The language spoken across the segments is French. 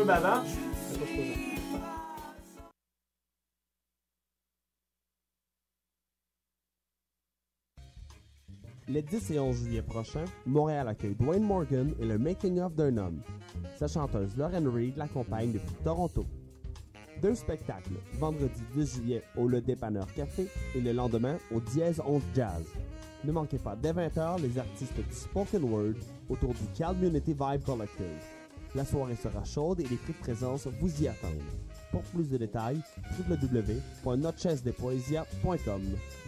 pub avant. Les 10 et 11 juillet prochains, Montréal accueille Dwayne Morgan et le making-of d'un homme. Sa chanteuse Lauren Reed l'accompagne depuis Toronto. 2 spectacles, vendredi 10 juillet au Le Dépanneur Café et le lendemain au Dièse 11 Jazz. Ne manquez pas dès 20h les artistes du spoken word autour du Community Vibe Collective. La soirée sera chaude et les prix de présence vous y attendent. Pour plus de détails, www.notchesdepoesia.com.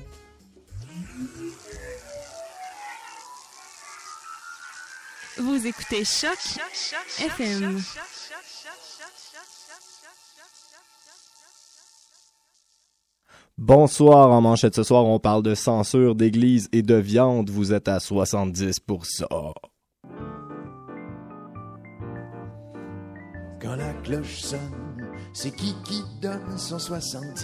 Vous écoutez Choc FM. Bonsoir, en manchette ce soir, on parle de censure, d'église et de viande. Vous êtes à 70 pour ça. Quand la cloche sonne, c'est qui donne son 70%?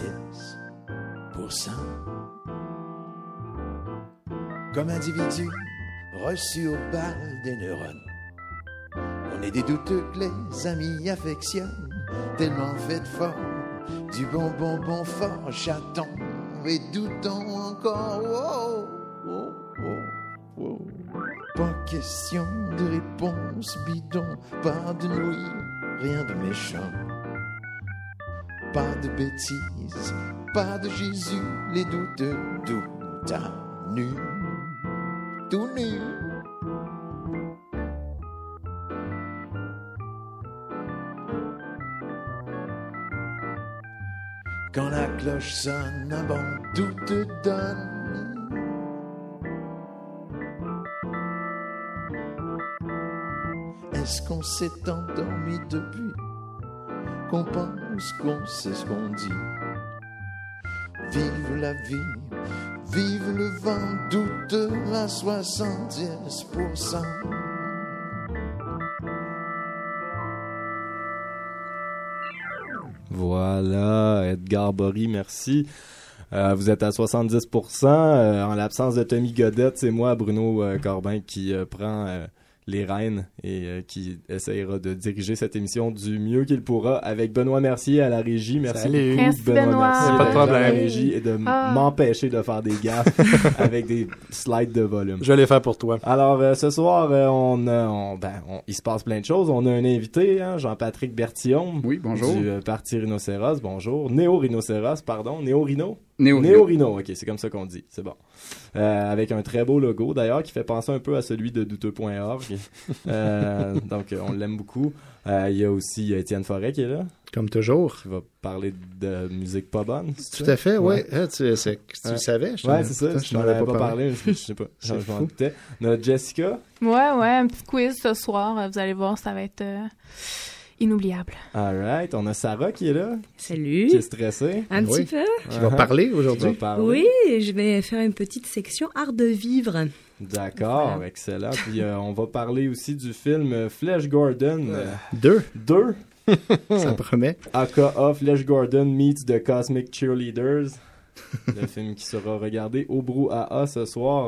Comme individu reçu au bal des neurones, on est des douteux que les amis affectionnent, tellement fait fort, du bon fort, chaton et doutons encore. Wow, wow, wow, wow. Pas question de réponse bidon, pas de nuit, rien de méchant, pas de bêtises, pas de Jésus, les douteux doutent à nu, tout nu. Quand la cloche sonne, un bon tout te donne. Est-ce qu'on s'est endormi depuis qu'on pense qu'on sait ce qu'on dit? Vive la vie, vive le vent douteux à 70%. Voilà, Edgar Bory, merci. Vous êtes à 70%. En l'absence de Tommy Godette, c'est moi, Bruno Corbin, qui prend les rênes et qui essaiera de diriger cette émission du mieux qu'il pourra avec Benoît Mercier à la régie. Merci beaucoup, merci Benoît. Mercier, pas de problème. à la régie et de m'empêcher de faire des gaffes avec des slides de volume. Je vais les faire pour toi. Alors, ce soir, il se passe plein de choses. On a un invité, hein, Jean-Patrick Bertillon. Oui, bonjour. Du Parti Rhinocéros, bonjour. Néo-Rhinocéros, pardon. Néo-Rhino? Néo-Rhino, ok, c'est comme ça qu'on dit, c'est bon. Avec un très beau logo, d'ailleurs, qui fait penser un peu à celui de douteux.org. Donc, on l'aime beaucoup. Il y a aussi Étienne Forêt qui est là. Comme toujours. Qui va parler de musique pas bonne. Tout à fait, oui. Tu le savais? Ouais, c'est ça. Je n'en avais pas parlé. Je sais pas. Je m'en doutais. Notre Jessica. Ouais, un petit quiz ce soir. Vous allez voir, ça va être inoubliable. All right. On a Sarah qui est là. Salut. Qui est stressée. Un petit peu. Tu vas parler aujourd'hui? Oui, je vais faire une petite section art de vivre. D'accord, Voilà. excellent. Puis on va parler aussi du film Flash Gordon. 2. Ça promet. AKA Flash Gordon meets the Cosmic Cheerleaders. Le film qui sera regardé au Brouhaha ce soir.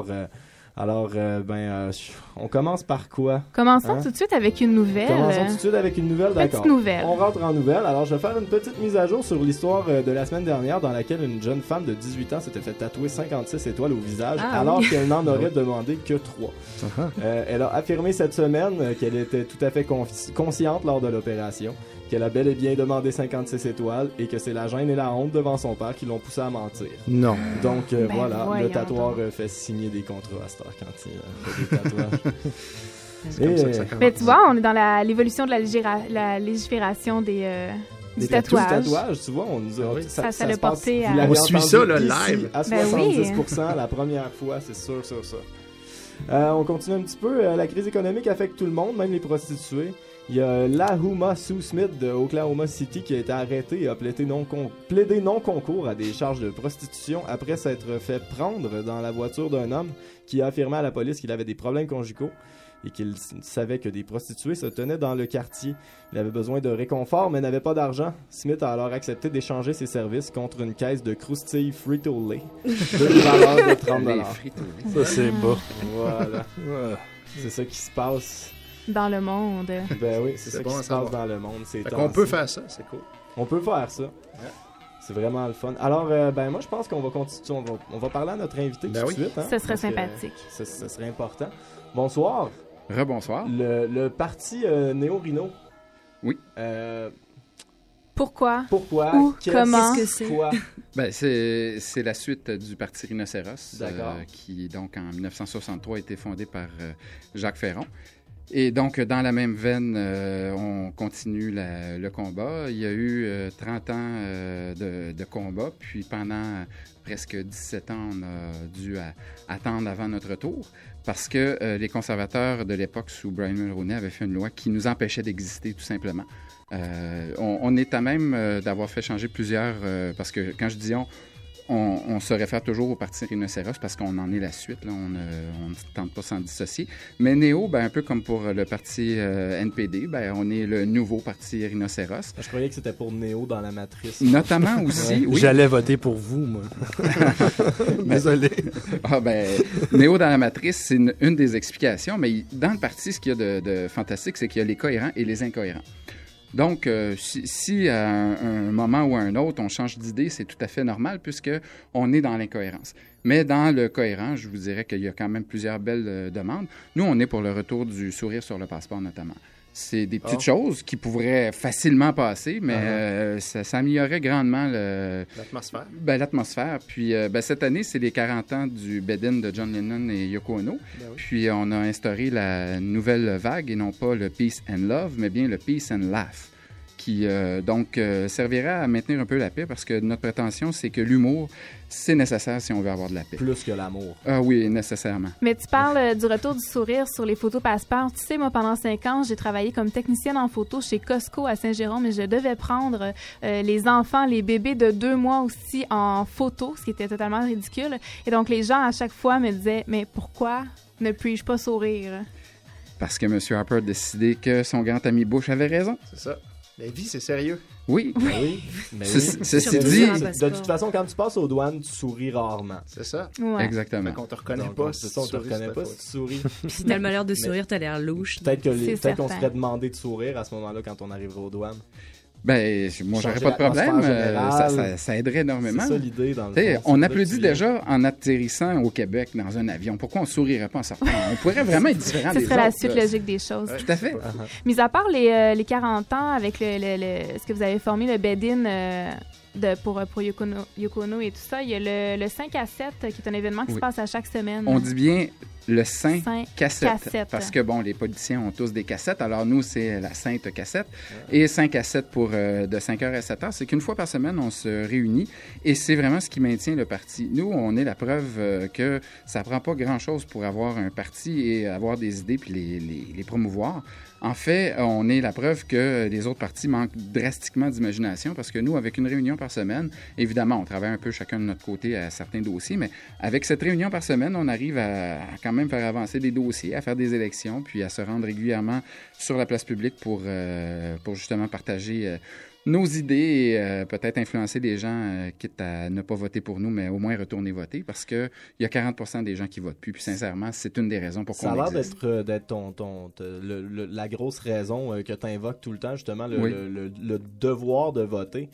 On commence par quoi? Commençons tout de suite avec une nouvelle. Commençons tout de suite avec une nouvelle, d'accord. Petite nouvelle. On rentre en nouvelle. Alors, je vais faire une petite mise à jour sur l'histoire de la semaine dernière dans laquelle une jeune femme de 18 ans s'était fait tatouer 56 étoiles au visage alors qu'elle n'en aurait demandé que 3. Elle a affirmé cette semaine qu'elle était tout à fait consciente lors de l'opération, qu'elle a bel et bien demandé 56 étoiles et que c'est la gêne et la honte devant son père qui l'ont poussé à mentir. Non. Donc, voilà, le voyons tatoueur fait signer des contrats à cette heure quand il fait des tatouages. Mais tu vois, on est dans l'évolution de la légifération du tatouage. Du tatouage, tu vois, on nous a, ça l'a porté à... On suit ça, là, live. À 70% la première fois, c'est sûr, ça. On continue un petit peu. La crise économique affecte tout le monde, même les prostituées. Il y a Lahoma Sue Smith de Oklahoma City qui a été arrêté et a plaidé non-concours à des charges de prostitution après s'être fait prendre dans la voiture d'un homme qui a affirmé à la police qu'il avait des problèmes conjugaux et qu'il savait que des prostituées se tenaient dans le quartier. Il avait besoin de réconfort mais n'avait pas d'argent. Smith a alors accepté d'échanger ses services contre une caisse de croustilles Frito-Lay d'une valeur de $30. Ça, c'est bas. Voilà. C'est ça qui se passe. dans le monde. Ben oui, c'est ça bon qui à se savoir. passe dans le monde. On peut faire ça, c'est cool. On peut faire ça. C'est vraiment le fun. Alors, moi, je pense qu'on va continuer. On va parler à notre invité tout de suite. Hein, ce serait sympathique. Ça serait important. Bonsoir. Rebonsoir. Le parti Néo-Rhino. Oui. Pourquoi? Où? Comment? Qu'est-ce que c'est? Quoi? Ben, c'est la suite du parti Rhinocéros, D'accord. qui, donc, en 1963, a été fondé par Jacques Ferron. Et donc, dans la même veine, on continue le combat. Il y a eu 30 ans de combat, puis pendant presque 17 ans, on a dû attendre avant notre tour parce que les conservateurs de l'époque, sous Brian Mulroney, avaient fait une loi qui nous empêchait d'exister, tout simplement. On est à même d'avoir fait changer plusieurs... parce que quand je dis on se réfère toujours au parti Rhinocéros parce qu'on en est la suite, là, on ne tente pas s'en dissocier. Mais Néo, ben, un peu comme pour le parti NPD, ben, on est le nouveau parti Rhinocéros. Je croyais que c'était pour Néo dans la matrice. Notamment aussi, oui. J'allais voter pour vous, moi. Désolé. Néo dans la matrice, c'est une des explications, mais dans le parti, ce qu'il y a de fantastique, c'est qu'il y a les cohérents et les incohérents. Donc, si à un moment ou à un autre, on change d'idée, c'est tout à fait normal puisqu'on est dans l'incohérence. Mais dans le cohérent, je vous dirais qu'il y a quand même plusieurs belles demandes. Nous, on est pour le retour du sourire sur le passeport, notamment. C'est des petites choses qui pourraient facilement passer, mais ça améliorerait grandement l'atmosphère. L'atmosphère. Puis, cette année, c'est les 40 ans du bed-in de John Lennon et Yoko Ono. Ben oui. Puis, on a instauré la nouvelle vague, et non pas le Peace and Love, mais bien le Peace and Laugh, qui, servira à maintenir un peu la paix, parce que notre prétention, c'est que l'humour, c'est nécessaire si on veut avoir de la paix. Plus que l'amour. Ah oui, nécessairement. Mais tu parles du retour du sourire sur les photos passeport. Tu sais, moi, pendant 5 ans, j'ai travaillé comme technicienne en photo chez Costco à Saint-Jérôme et je devais prendre les enfants, les bébés de 2 mois aussi en photo, ce qui était totalement ridicule. Et donc, les gens, à chaque fois, me disaient « Mais pourquoi ne puis-je pas sourire? » Parce que M. Harper a décidé que son grand ami Bush avait raison. C'est ça. La vie, c'est sérieux. Oui. Oui. Ceci dit... De toute façon, quand tu passes aux douanes, tu souris rarement. C'est ça. Ouais. Exactement. On te reconnaît Donc, pas. c'est ça, on te reconnaît pas si tu souris. Si t'as le malheur de sourire, t'as l'air louche. Peut-être qu'on certain. serait demandé de sourire à ce moment-là quand on arriverait aux douanes. Ben, moi, j'aurais Changer pas de problème. l'atmosphère générale. Ça aiderait énormément. C'est ça l'idée dans le T'sais, fond. on applaudit déjà en atterrissant au Québec dans un avion. Pourquoi on sourirait pas en sortant? On pourrait vraiment être différent Ce des serait la autres, suite là. logique des choses. Tout à fait. Mis à part les 40 ans avec ce que vous avez formé, le bed-in pour Yoko Ono et tout ça, il y a le 5 à 7 qui est un événement qui se passe à chaque semaine. On dit bien le Saint cassette. cassette. Parce que, bon, les politiciens ont tous des cassettes. Alors, nous, c'est la Sainte cassette. Et 5 à 7 pour de 5h à 7h. C'est qu'une fois par semaine, on se réunit. Et c'est vraiment ce qui maintient le parti. Nous, on est la preuve que ça prend pas grand-chose pour avoir un parti et avoir des idées puis les promouvoir. En fait, on est la preuve que les autres partis manquent drastiquement d'imagination parce que nous, avec une réunion par semaine, évidemment, on travaille un peu chacun de notre côté à certains dossiers, mais avec cette réunion par semaine, on arrive à quand même faire avancer des dossiers, à faire des élections, puis à se rendre régulièrement sur la place publique pour justement partager nos idées et peut-être influencer des gens, quitte à ne pas voter pour nous, mais au moins retourner voter, parce qu'il y a 40% des gens qui votent plus. Puis sincèrement, c'est une des raisons pour qu'on existe. Ça a l'air d'être la grosse raison que tu invoques tout le temps, justement, le devoir de voter.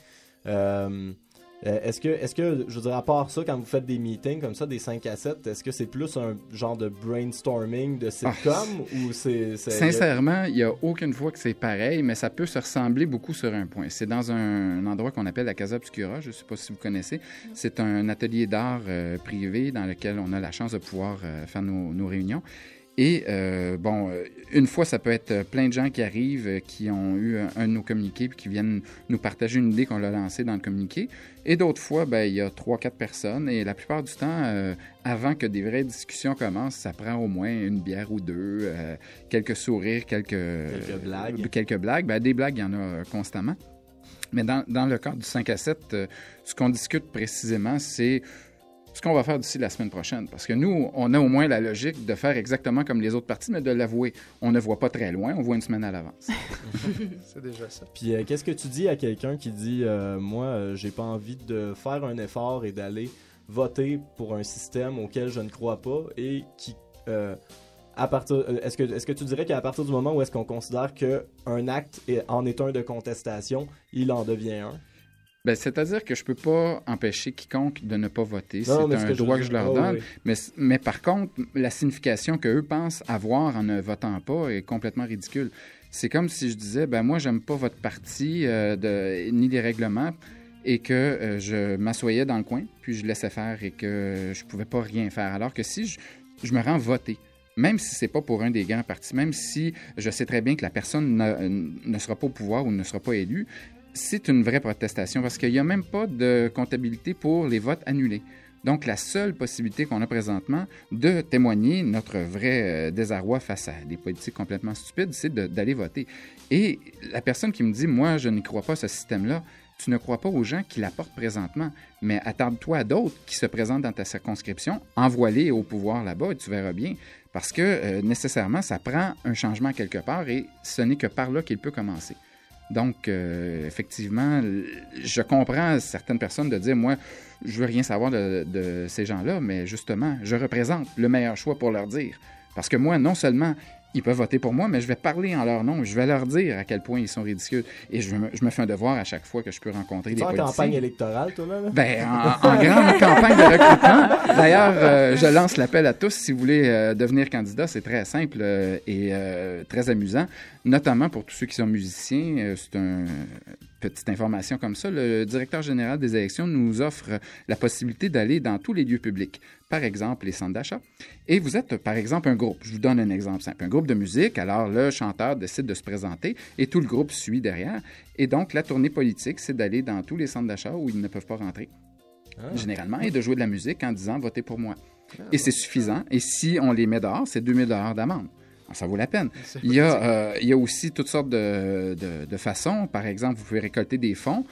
Est-ce que, je veux dire, à part ça, quand vous faites des meetings comme ça, des 5 à 7, est-ce que c'est plus un genre de brainstorming de sitcom ou c'est... Sincèrement, il n'y a aucune fois que c'est pareil, mais ça peut se ressembler beaucoup sur un point. C'est dans un endroit qu'on appelle la Casa Obscura, je ne sais pas si vous connaissez. C'est un atelier d'art privé dans lequel on a la chance de pouvoir faire nos réunions. Et, une fois, ça peut être plein de gens qui arrivent, qui ont eu un de nos communiqués, puis qui viennent nous partager une idée qu'on a lancée dans le communiqué. Et d'autres fois, il y a 3-4 personnes. Et la plupart du temps, avant que des vraies discussions commencent, ça prend au moins une bière ou deux, quelques sourires, quelques blagues. Des blagues, il y en a constamment. Mais dans le cadre du 5 à 7, ce qu'on discute précisément, c'est ce qu'on va faire d'ici la semaine prochaine. Parce que nous, on a au moins la logique de faire exactement comme les autres partis, mais de l'avouer. On ne voit pas très loin, on voit une semaine à l'avance. C'est déjà ça. Puis qu'est-ce que tu dis à quelqu'un qui dit moi, j'ai pas envie de faire un effort et d'aller voter pour un système auquel je ne crois pas et qui est-ce que tu dirais qu'à partir du moment où est-ce qu'on considère qu'un acte en est un de contestation, il en devient un? Ben, c'est-à-dire que je peux pas empêcher quiconque de ne pas voter. Non, c'est un droit que je leur donne. Oui. Mais par contre, la signification qu'eux pensent avoir en ne votant pas est complètement ridicule. C'est comme si je disais, ben moi, j'aime pas votre parti ni les règlements et que je m'assoyais dans le coin, puis je laissais faire et que je pouvais pas rien faire. Alors que si je me rends voter, même si c'est pas pour un des grands partis, même si je sais très bien que la personne ne sera pas au pouvoir ou ne sera pas élue, c'est une vraie protestation parce qu'il n'y a même pas de comptabilité pour les votes annulés. Donc, la seule possibilité qu'on a présentement de témoigner notre vrai désarroi face à des politiques complètement stupides, c'est d'aller voter. Et la personne qui me dit « Moi, je n'y crois pas à ce système-là », tu ne crois pas aux gens qui l'apportent présentement, mais attarde-toi à d'autres qui se présentent dans ta circonscription, envoie-les au pouvoir là-bas et tu verras bien. Parce que nécessairement, ça prend un changement quelque part et ce n'est que par là qu'il peut commencer. Donc, effectivement, je comprends certaines personnes de dire, moi, je veux rien savoir de ces gens-là, mais justement, je représente le meilleur choix pour leur dire. Parce que moi, non seulement ils peuvent voter pour moi, mais je vais parler en leur nom. Je vais leur dire à quel point ils sont ridicules. Et je me fais un devoir à chaque fois que je peux rencontrer des politiciens. En campagne électorale, toi, là? Ben, en grande campagne de recrutement. D'ailleurs, je lance l'appel à tous. Si vous voulez devenir candidat, c'est très simple et très amusant. Notamment pour tous ceux qui sont musiciens. C'est une petite information comme ça. Le directeur général des élections nous offre la possibilité d'aller dans tous les lieux publics. Par exemple, les centres d'achat. Et vous êtes, par exemple, un groupe. Je vous donne un exemple simple. Un groupe de musique. Alors, le chanteur décide de se présenter et tout le groupe suit derrière. Et donc, la tournée politique, c'est d'aller dans tous les centres d'achat où ils ne peuvent pas rentrer, généralement, et de jouer de la musique en disant « Votez pour moi ». Et c'est suffisant. Et si on les met dehors, c'est 2 000 $ d'amende. Ça vaut la peine. Il y a aussi toutes sortes de façons. Par exemple, vous pouvez récolter des fonds.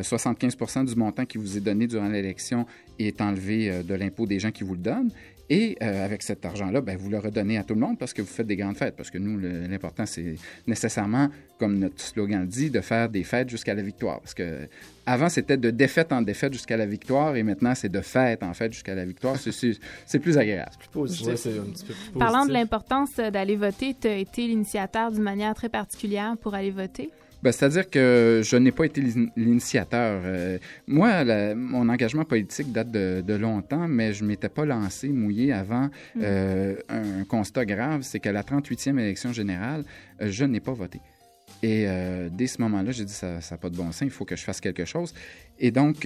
75 % du montant qui vous est donné durant l'élection est enlevé de l'impôt des gens qui vous le donnent. Et avec cet argent-là, ben, vous le redonnez à tout le monde parce que vous faites des grandes fêtes. Parce que nous, l'important, c'est nécessairement, comme notre slogan le dit, de faire des fêtes jusqu'à la victoire. Parce que avant, c'était de défaite en défaite jusqu'à la victoire. Et maintenant, c'est de fête en fête jusqu'à la victoire. C'est plus agréable. C'est plus positif. Ouais, c'est un petit peu plus positif. Parlant de l'importance d'aller voter, tu as été l'initiateur d'une manière très particulière pour aller voter. Ben, c'est-à-dire que je n'ai pas été l'initiateur. Moi, mon engagement politique date de longtemps, mais je ne m'étais pas lancé, mouillé avant un constat grave, c'est qu'à la 38e élection générale, je n'ai pas voté. Et dès ce moment-là, j'ai dit, ça n'a pas de bon sens, il faut que je fasse quelque chose. Et donc,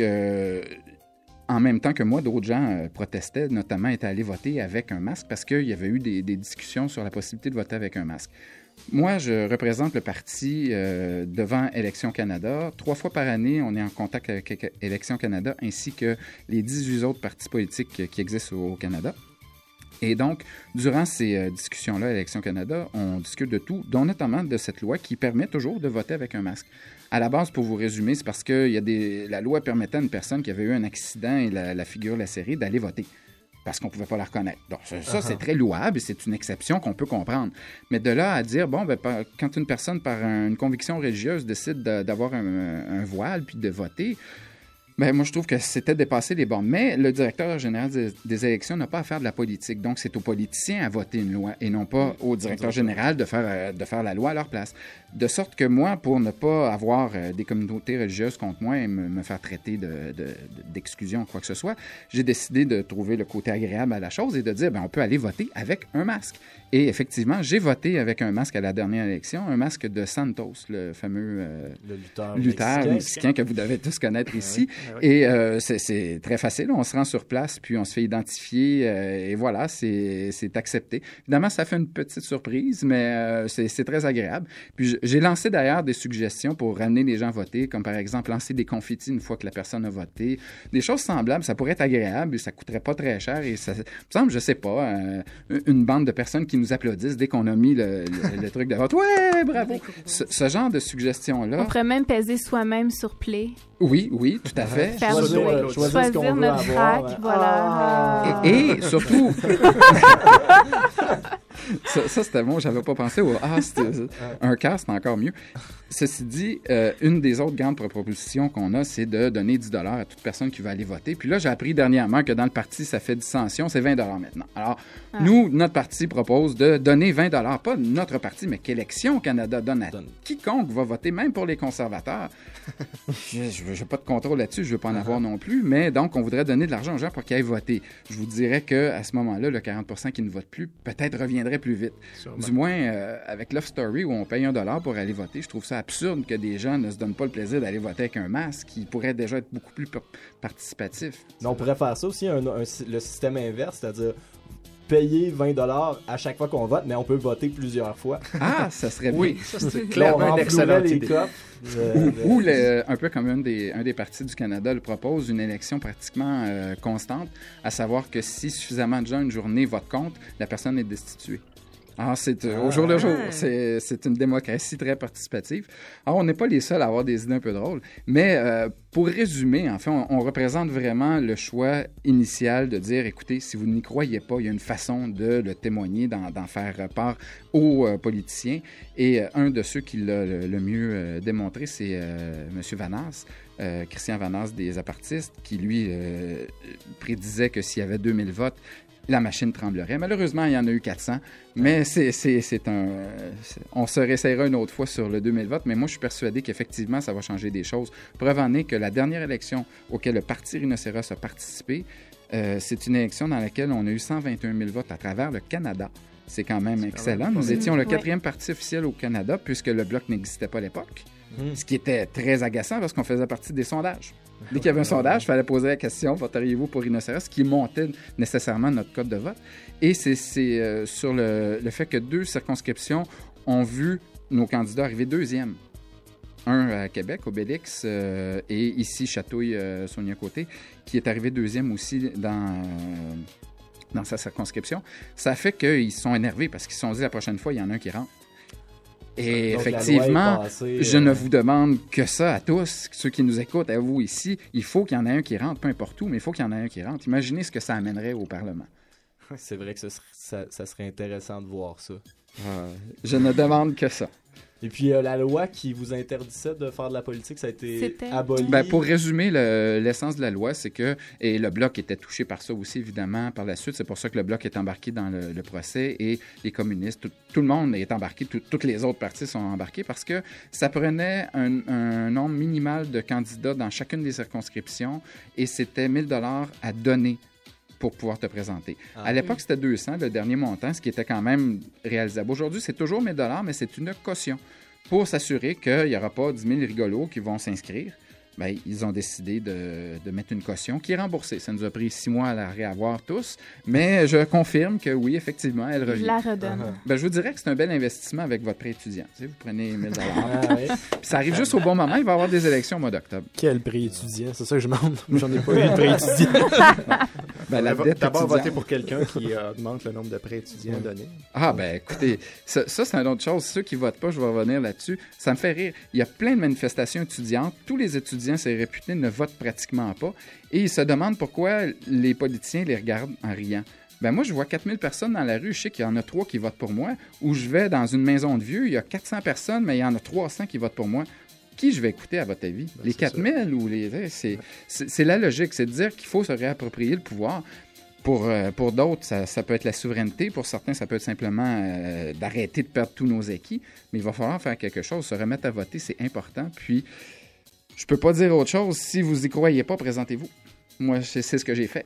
en même temps que moi, d'autres gens protestaient, notamment étaient allés voter avec un masque parce qu'il y avait eu des discussions sur la possibilité de voter avec un masque. Moi, je représente le parti devant Élections Canada. 3 fois par année, on est en contact avec Élections Canada ainsi que les 18 autres partis politiques qui existent au Canada. Et donc, durant ces discussions-là à Élections Canada, on discute de tout, dont notamment de cette loi qui permet toujours de voter avec un masque. À la base, pour vous résumer, c'est parce que la loi permettait à une personne qui avait eu un accident et la figure lacérée d'aller voter. Parce qu'on ne pouvait pas la reconnaître. Donc, ça, c'est très louable et c'est une exception qu'on peut comprendre. Mais de là à dire, bon, ben, quand une personne, par une conviction religieuse, décide d'avoir un voile puis de voter, ben, moi, je trouve que c'était dépasser les bornes. Mais le directeur général des élections n'a pas à faire de la politique. Donc, c'est aux politiciens à voter une loi et non pas au directeur général de faire la loi à leur place. De sorte que moi, pour ne pas avoir des communautés religieuses contre moi et me faire traiter d'exclusion ou quoi que ce soit, j'ai décidé de trouver le côté agréable à la chose et de dire, ben, on peut aller voter avec un masque. Et effectivement, j'ai voté avec un masque à la dernière élection, un masque de Santos, le fameux lutteur mexicain que vous devez tous connaître ici. Et c'est très facile, on se rend sur place, puis on se fait identifier, et voilà, c'est accepté. Évidemment, ça fait une petite surprise, mais c'est très agréable. Puis j'ai lancé d'ailleurs des suggestions pour ramener les gens voter, comme par exemple lancer des confettis une fois que la personne a voté. Des choses semblables, ça pourrait être agréable, et ça coûterait pas très cher, et ça me semble, je sais pas, une bande de personnes qui nous applaudissent dès qu'on a mis le truc de vote. Ouais, bravo! Ce genre de suggestions-là. On pourrait même peser soi-même sur play. Oui, tout à fait. Choisir notre track, voilà. Et surtout... Ça, c'était bon. J'avais pas pensé au un quart, c'est encore mieux. Ceci dit, une des autres grandes propositions qu'on a, c'est de donner 10 $ à toute personne qui va aller voter. Puis là, j'ai appris dernièrement que dans le parti, ça fait dissension, c'est 20 $ maintenant. Alors, nous, notre parti propose de donner 20 $, pas notre parti, mais qu'Élections Canada donne à quiconque va voter, même pour les conservateurs. Je n'ai pas de contrôle là-dessus, je ne veux pas en avoir non plus, mais donc, on voudrait donner de l'argent aux gens pour qu'ils aillent voter. Je vous dirais qu'à ce moment-là, le 40 % qui ne votent plus, peut-être reviendrait plus vite. Sûrement. Du moins, avec Love Story, où on paye $1 pour aller voter, je trouve ça absurde que des gens ne se donnent pas le plaisir d'aller voter avec un masque, qui pourrait déjà être beaucoup plus participatif. Non, on pourrait faire ça aussi, le système inverse, c'est-à-dire payer 20 $ à chaque fois qu'on vote, mais on peut voter plusieurs fois. Ah, ça serait bien. Oui, ça c'est clairement une excellente idée. Ou un peu comme un des partis du Canada le propose, une élection pratiquement constante, à savoir que si suffisamment de gens une journée votent contre, la personne est destituée. Alors, c'est au jour le jour. C'est une démocratie très participative. Alors, on n'est pas les seuls à avoir des idées un peu drôles. Mais pour résumer, en fait, on représente vraiment le choix initial de dire, écoutez, si vous n'y croyez pas, il y a une façon de le témoigner, d'en faire part aux politiciens. Et un de ceux qui l'a le mieux démontré, c'est M. Vanasse. Christian Vanasse des Apartistes, qui, lui, prédisait que s'il y avait 2000 votes, la machine tremblerait. Malheureusement, il y en a eu 400, mais on se réessayera une autre fois sur le 2000 votes, mais moi, je suis persuadé qu'effectivement, ça va changer des choses. Preuve en est que la dernière élection auquel le Parti Rhinocéros a participé, c'est une élection dans laquelle on a eu 121 000 votes à travers le Canada. C'est quand même excellent. Nous étions le 4e parti officiel au Canada, puisque le Bloc n'existait pas à l'époque. Ce qui était très agaçant parce qu'on faisait partie des sondages. Dès qu'il y avait un sondage, il fallait poser la question « Voteriez-vous pour Rhinocéros ?» qui montait nécessairement notre code de vote. Et c'est sur le fait que 2 circonscriptions ont vu nos candidats arriver 2e. Un à Québec, au Bélix, et ici, Chatouille-Sonia Côté, qui est arrivé 2e aussi dans sa circonscription. Ça fait qu'ils sont énervés parce qu'ils se sont dit la prochaine fois, il y en a un qui rentre. Et donc, effectivement, je ne vous demande que ça à tous, ceux qui nous écoutent, à vous ici, il faut qu'il y en ait un qui rentre, peu importe où, mais il faut qu'il y en ait un qui rentre. Imaginez ce que ça amènerait au Parlement. C'est vrai que ça serait intéressant de voir ça. Je ne demande que ça. Et puis, la loi qui vous interdisait de faire de la politique, ça a été aboli. Ben, pour résumer, l'essence de la loi, c'est que, et le Bloc était touché par ça aussi, évidemment, par la suite, c'est pour ça que le Bloc est embarqué dans le procès et les communistes, tout le monde est embarqué, toutes les autres partis sont embarqués parce que ça prenait un nombre minimal de candidats dans chacune des circonscriptions et c'était 1 000 $ à donner pour pouvoir te présenter. À l'époque, c'était 200, le dernier montant, ce qui était quand même réalisable. Aujourd'hui, c'est toujours 1 000 $, mais c'est une caution pour s'assurer qu'il n'y aura pas 10 000 rigolos qui vont s'inscrire. Bien, ils ont décidé de mettre une caution qui est remboursée. Ça nous a pris 6 mois à la réavoir tous, mais je confirme que oui, effectivement, elle revient. Je la redonne. Ben, je vous dirais que c'est un bel investissement avec votre prêt étudiant. Tu sais, vous prenez 1 000 $. Puis ça arrive juste au bon moment. Il va y avoir des élections au mois d'octobre. Quel prêt étudiant? C'est ça que je demande. J'en ai pas eu de prêt étudiant. D'abord, voter pour quelqu'un qui augmente le nombre de prêts étudiants donnés. Ah, ben écoutez, ça c'est une autre chose. Ceux qui votent pas, je vais revenir là-dessus. Ça me fait rire. Il y a plein de manifestations étudiantes. Tous les étudiants, c'est réputé, ne votent pratiquement pas. Et ils se demandent pourquoi les politiciens les regardent en riant. Ben moi, je vois 4000 personnes dans la rue. Je sais qu'il y en a 3 qui votent pour moi. Ou je vais dans une maison de vieux, il y a 400 personnes, mais il y en a 300 qui votent pour moi. Qui je vais écouter, à votre avis? Les 4000 ou les... C'est la logique. C'est de dire qu'il faut se réapproprier le pouvoir. Pour d'autres, ça peut être la souveraineté. Pour certains, ça peut être simplement d'arrêter de perdre tous nos acquis. Mais il va falloir faire quelque chose. Se remettre à voter, c'est important. Puis, je peux pas dire autre chose. Si vous y croyez pas, présentez-vous. Moi, c'est ce que j'ai fait.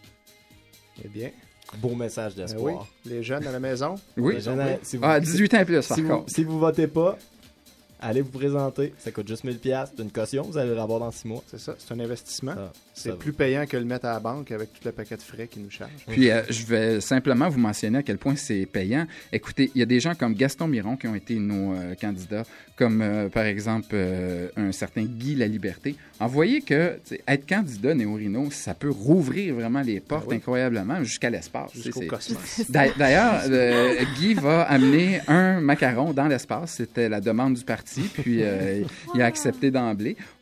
Eh bien... Beau message d'espoir. Oui. Les jeunes à la maison? Oui. 18 ans et plus, par contre. Si vous votez pas, allez vous présenter. Ça coûte juste 1000 $. C'est une caution. Vous allez l'avoir dans 6 mois. C'est ça. C'est un investissement. C'est plus payant que le mettre à la banque avec tout le paquet de frais qu'ils nous chargent. Puis, je vais simplement vous mentionner à quel point c'est payant. Écoutez, il y a des gens comme Gaston Miron qui ont été nos candidats, comme par exemple un certain Guy Laliberté. En voyez que être candidat Néo-Rhino, ça peut rouvrir vraiment les portes incroyablement jusqu'à l'espace. Jusqu'au cosmos. D'ailleurs, Guy va amener un macaron dans l'espace. C'était la demande du parti, puis il a accepté d'emblée.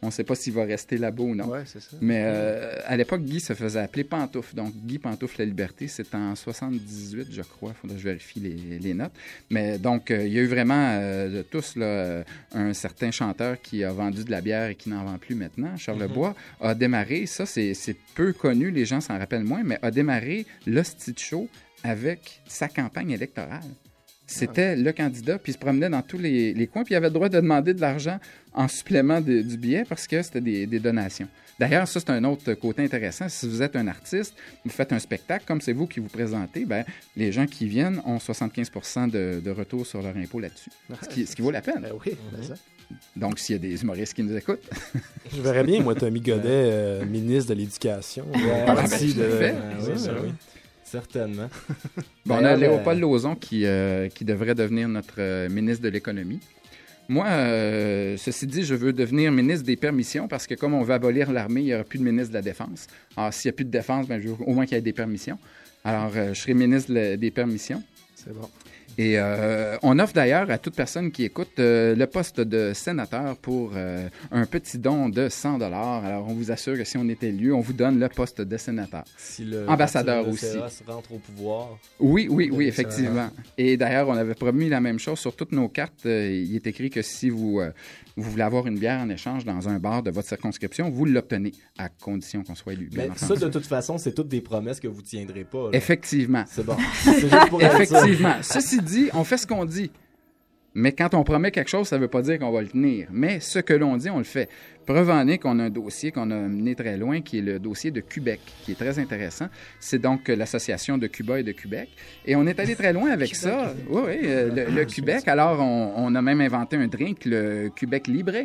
On ne sait pas s'il va rester là-bas ou non. Ouais, c'est ça. Mais à l'époque, Guy se faisait appeler Pantoufle. Donc, Guy Pantoufle La Liberté, c'est en 78, je crois. Il faudrait que je vérifie les notes. Mais donc, il y a eu vraiment de tous là, un certain chanteur qui a vendu de la bière et qui n'en vend plus maintenant. Charles Lebois a démarré, ça c'est peu connu, les gens s'en rappellent moins, mais a démarré l'Hostie Show avec sa campagne électorale. C'était le candidat, puis il se promenait dans tous les coins, puis il avait le droit de demander de l'argent en supplément du billet parce que c'était des donations. D'ailleurs, ça, c'est un autre côté intéressant. Si vous êtes un artiste, vous faites un spectacle, comme c'est vous qui vous présentez, ben, les gens qui viennent ont 75% de retour sur leur impôt là-dessus, ce qui vaut la peine. Oui, c'est ça. Donc, s'il y a des humoristes qui nous écoutent... Je verrais bien, moi, Tommy Godet, ministre de l'Éducation. Oui. Certainement. Bon, on a Léopold Lauzon qui devrait devenir notre ministre de l'Économie. Moi, ceci dit, je veux devenir ministre des permissions parce que comme on veut abolir l'armée, il n'y aura plus de ministre de la Défense. Alors, s'il n'y a plus de défense, ben, je veux au moins qu'il y ait des permissions. Alors, je serai ministre des permissions. C'est bon. Et on offre d'ailleurs à toute personne qui écoute le poste de sénateur pour un petit don de 100 $. Alors, on vous assure que si on est élu, on vous donne le poste de sénateur. Si le ambassadeur aussi. CRS rentre au pouvoir. Oui, effectivement. Et d'ailleurs, on avait promis la même chose sur toutes nos cartes. Il est écrit que si vous voulez avoir une bière en échange dans un bar de votre circonscription, vous l'obtenez à condition qu'on soit élu. Mais ça, de toute façon, c'est toutes des promesses que vous ne tiendrez pas. Là. Effectivement. C'est bon. C'est juste pour effectivement. Ceci dit, on fait ce qu'on dit. Mais quand on promet quelque chose, ça ne veut pas dire qu'on va le tenir. Mais ce que l'on dit, on le fait. Preuve en est qu'on a un dossier qu'on a mené très loin, qui est le dossier de Québec, qui est très intéressant. C'est donc l'association de Cuba et de Québec. Et on est allé très loin avec ça. Oui, le Québec. Alors, on a même inventé un drink, le Québec Libre.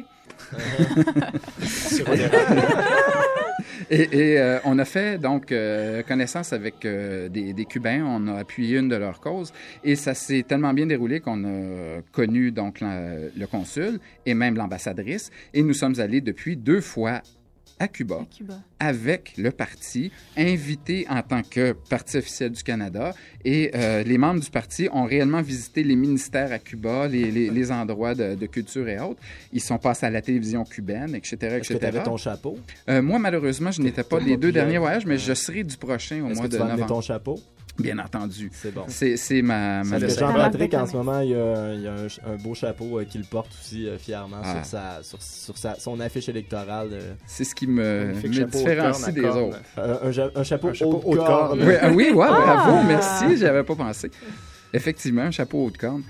Et on a fait donc connaissance avec des Cubains. On a appuyé une de leurs causes et ça s'est tellement bien déroulé qu'on a connu donc le consul et même l'ambassadrice. Et nous sommes allés depuis 2 fois à Cuba, avec le parti, invité en tant que parti officiel du Canada. Et les membres du parti ont réellement visité les ministères à Cuba, les endroits de culture et autres. Ils sont passés à la télévision cubaine, etc. Est-ce que tu avais ton chapeau? Moi, malheureusement, je n'étais pas les 2 derniers voyages, mais je serai du prochain au mois de novembre. Est-ce que tu vas amener ton chapeau? Bien entendu. C'est bon. C'est ma Jean-Patrick, en ce moment, il y a un beau chapeau qu'il porte aussi fièrement sur son affiche électorale. C'est ce qui me différencie des autres. Un chapeau haut de corne. Oui, bravo, merci, j'avais pas pensé. Effectivement, un chapeau haut de corne.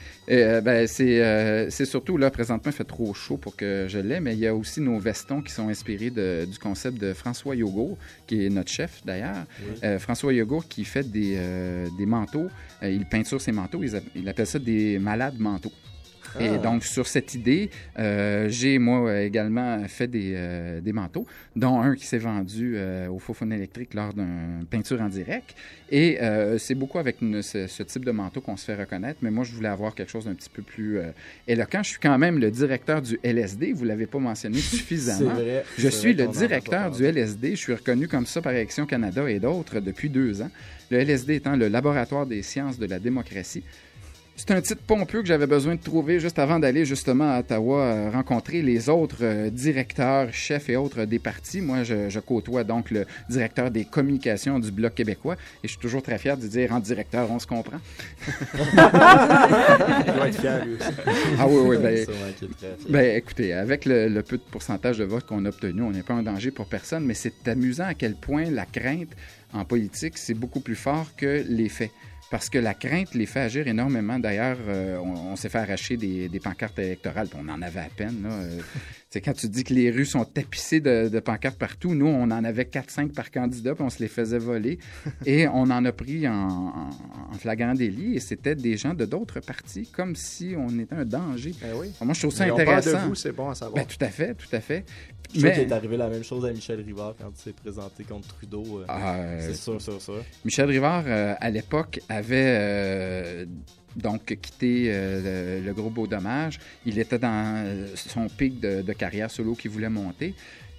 C'est surtout, là, présentement, il fait trop chaud pour que je l'aie, mais il y a aussi nos vestons qui sont inspirés du concept de François Yogourt, qui est notre chef, d'ailleurs. Oui. François Yogourt qui fait des manteaux. Il peinture ses manteaux. Il appelle ça des malades manteaux. Et donc, sur cette idée, j'ai, moi, également fait des manteaux, dont un qui s'est vendu au Faux-Phone électrique lors d'une peinture en direct. Et c'est beaucoup avec ce type de manteau qu'on se fait reconnaître. Mais moi, je voulais avoir quelque chose d'un petit peu plus éloquent. Je suis quand même le directeur du LSD. Vous ne l'avez pas mentionné suffisamment. C'est vrai. Je suis le directeur du LSD. Je suis reconnu comme ça par Action Canada et d'autres depuis 2 ans. Le LSD étant le laboratoire des sciences de la démocratie. C'est un titre pompeux que j'avais besoin de trouver juste avant d'aller justement à Ottawa rencontrer les autres directeurs, chefs et autres des partis. Moi, je côtoie donc le directeur des communications du Bloc québécois et je suis toujours très fier de dire en directeur, on se comprend. Il doit être fier, lui aussi. Ah oui, écoutez, avec le peu de pourcentage de vote qu'on a obtenu, on n'est pas en danger pour personne, mais c'est amusant à quel point la crainte en politique, c'est beaucoup plus fort que les faits. Parce que la crainte les fait agir énormément. D'ailleurs, on s'est fait arracher des pancartes électorales, puis on en avait à peine. C'est quand tu dis que les rues sont tapissées de pancartes partout, nous, on en avait 4-5 par candidat, puis on se les faisait voler. Et on en a pris en flagrant délit, et c'était des gens de d'autres partis, comme si on était un danger. Ben oui. Moi, je trouve ça intéressant. On parle de vous, c'est bon à savoir. Tout à fait. Je sais qu'il est arrivé la même chose à Michel Rivard quand il s'est présenté contre Trudeau. C'est sûr. Michel Rivard, à l'époque, avait donc quitté le groupe Beau Dommage. Il était dans son pic de carrière solo qu'il voulait monter.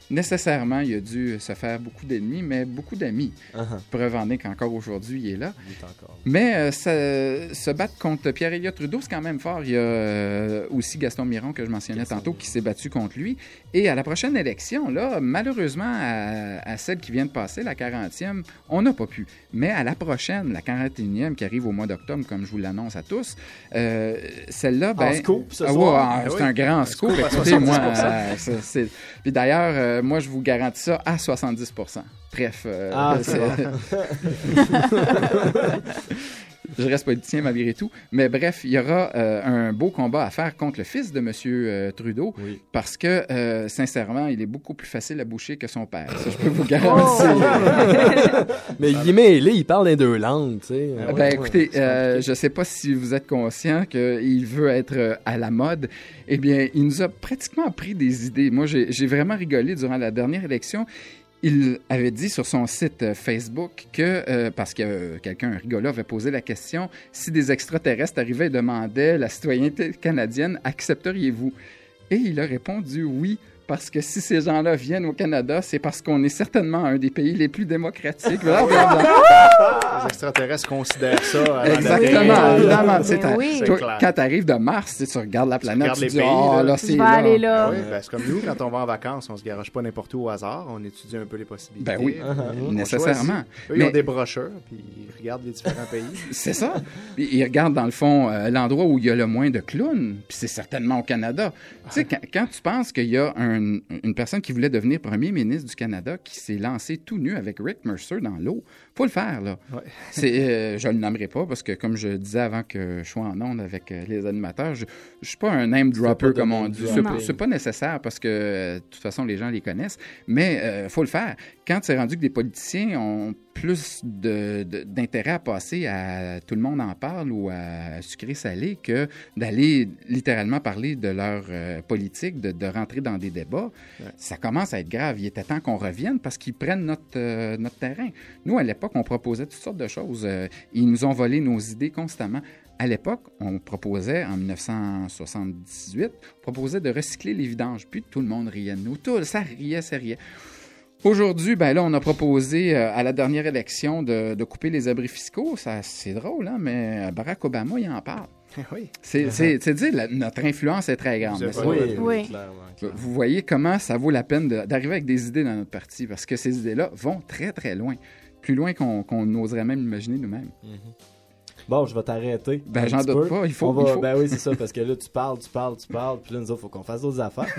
nécessairement, il a dû se faire beaucoup d'ennemis, mais beaucoup d'amis. Preuve en est qu'encore aujourd'hui, il est là. Il est encore. Mais se battre contre Pierre-Éliott Trudeau, c'est quand même fort. Il y a aussi Gaston Miron, que je mentionnais tantôt, qui s'est battu contre lui. Et à la prochaine élection, là, malheureusement, à celle qui vient de passer, la 40e, on n'a pas pu. Mais à la prochaine, la 41e, qui arrive au mois d'octobre, comme je vous l'annonce à tous, celle-là, ben... scoop, ce soir. C'est un grand scoop. Écoutez, moi, Puis d'ailleurs, moi, je vous garantis ça à 70%. Bref. Je reste politicien malgré tout. Mais bref, il y aura un beau combat à faire contre le fils de M. Trudeau parce que, sincèrement, il est beaucoup plus facile à boucher que son père. Ça, je peux vous garantir. Mais il est mêlé, il parle les deux langues, tu sais. Écoutez, je ne sais pas si vous êtes conscient qu'il veut être à la mode. Eh bien, il nous a pratiquement pris des idées. Moi, j'ai vraiment rigolé durant la dernière élection. Il avait dit sur son site Facebook que, parce que quelqu'un, un rigolo, avait posé la question, si des extraterrestres arrivaient et demandaient la citoyenneté canadienne, accepteriez-vous? Et il a répondu oui, parce que si ces gens-là viennent au Canada, c'est parce qu'on est certainement un des pays les plus démocratiques. Les extraterrestres considèrent ça. Exactement, évidemment. Oui. Quand tu arrives de Mars, tu regardes la planète, tu les dis, pays, là, c'est là. Aller là. Oui, c'est comme nous, quand on va en vacances, on se garage pas n'importe où au hasard, on étudie un peu les possibilités. Ben oui, nécessairement. Eux, ils ont des brochures, puis ils regardent les différents pays. C'est ça. Puis ils regardent, dans le fond, l'endroit où il y a le moins de clowns, puis c'est certainement au Canada. Tu sais, quand tu penses qu'il y a une personne qui voulait devenir premier ministre du Canada qui s'est lancé tout nu avec Rick Mercer dans l'eau, faut le faire, là. Ouais. Je le nommerai pas parce que, comme je disais avant que je sois en onde avec les animateurs, je suis pas un name dropper, comme on dit. C'est pas nécessaire parce que, de toute façon, les gens les connaissent, mais faut le faire. Quand c'est rendu que des politiciens ont plus d'intérêt à passer à tout le monde en parle ou à sucré-salé que d'aller littéralement parler de leur politique, de rentrer dans des débats, ça commence à être grave. Il était temps qu'on revienne parce qu'ils prennent notre terrain. Nous, à l'époque, on proposait toutes sortes de choses. Ils nous ont volé nos idées constamment. À l'époque, on proposait, en 1978, on proposait de recycler les vidanges. Puis tout le monde riait de nous. Tout, ça riait. Aujourd'hui, ben là, on a proposé à la dernière élection de couper les abris fiscaux. Ça, c'est drôle, hein, mais Barack Obama, il en parle. Oui. C'est dire, notre influence est très grande. Oui. Clairement. Vous voyez comment ça vaut la peine d'arriver avec des idées dans notre parti, parce que ces idées-là vont très, très loin. Plus loin qu'on n'oserait même imaginer nous-mêmes. Bon, je vais t'arrêter. Ben, j'en doute pas. Il faut. Ben oui, c'est ça, parce que là, tu parles. Puis là, nous autres, il faut qu'on fasse d'autres affaires.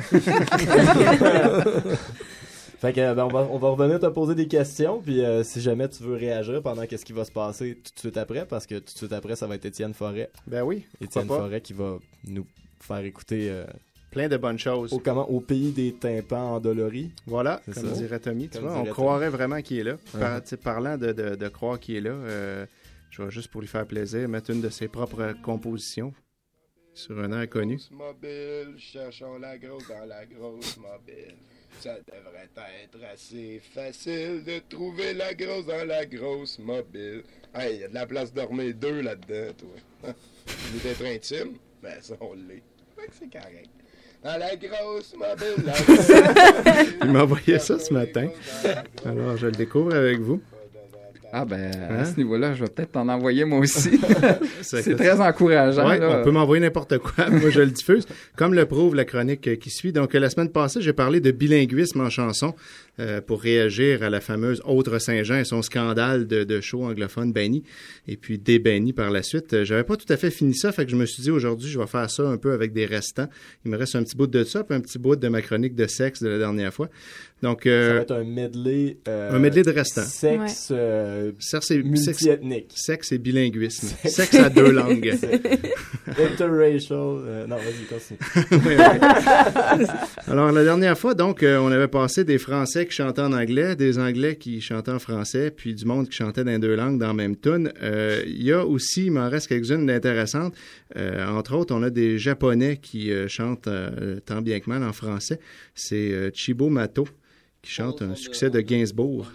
Fait que, ben, on va revenir te poser des questions, puis si jamais tu veux réagir pendant qu'est-ce qui va se passer tout de suite après, parce que tout de suite après, ça va être Étienne Forêt. Ben oui. Étienne Forêt qui va nous faire écouter... plein de bonnes choses. Au pays des tympans endoloris. Voilà, comme dirait Tommy. Tu vois, on croirait vraiment qu'il est là. Parlant de croire qu'il est là, je vais juste pour lui faire plaisir mettre une de ses propres compositions sur un air connu. Mobile, cherchons la grosse dans la grosse mobile. Ça devrait être assez facile de trouver la grosse dans la grosse mobile. Hey, il y a de la place de dormir deux là-dedans, toi. Il est d'être intime? Ben ça, on l'est. Fait que c'est correct. Dans la grosse mobile. Il m'a envoyé ça ce matin. Alors, je le découvre avec vous. Ah ben, à ce niveau-là, je vais peut-être t'en envoyer moi aussi. C'est très encourageant. Ouais, là. On peut m'envoyer n'importe quoi. Moi, je le diffuse. Comme le prouve la chronique qui suit. Donc, la semaine passée, j'ai parlé de bilinguisme en chanson pour réagir à la fameuse Autre Saint-Jean et son scandale de show anglophone banni et puis débanni par la suite. J'avais pas tout à fait fini ça, fait que je me suis dit aujourd'hui, je vais faire ça un peu avec des restants. Il me reste un petit bout de ça, puis un petit bout de ma chronique de sexe de la dernière fois. Donc, ça va être un medley de restants. Sexe multi-ethnique. Sexe et bilinguisme. Sexe à deux langues. Interracial. Non, vas-y, continue. Oui. Alors, la dernière fois, donc, on avait passé des Français qui chantaient en anglais, des Anglais qui chantaient en français, puis du monde qui chantait dans deux langues dans la même tune. Il y a aussi, il m'en reste quelques-unes d'intéressantes. Entre autres, on a des Japonais qui chantent tant bien que mal en français. C'est Chibo Mato qui chante un succès de Gainsbourg.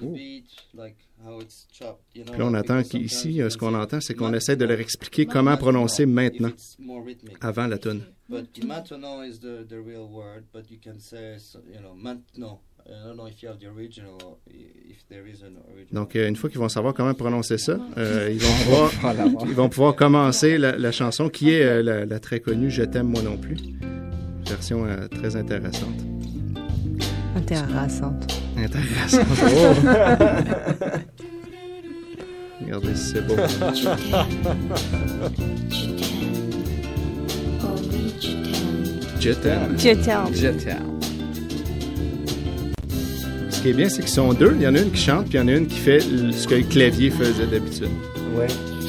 Puis là, on attend qu'ici, ce qu'on entend, c'est qu'on essaie de leur expliquer comment prononcer maintenant, avant la tune. But maintenant is the real word, but you can say, maintenant Donc, une fois qu'ils vont savoir comment prononcer ça, ils vont pouvoir commencer la chanson qui est la très connue « Je t'aime moi non plus ». Version très intéressante. Intéressante. Oh. Regardez si c'est beau. Je t'aime. Je t'aime. Je t'aime. Ce qui est bien, c'est qu'ils sont deux. Il y en a une qui chante, puis il y en a une qui fait ce que le clavier faisait d'habitude. Ouais.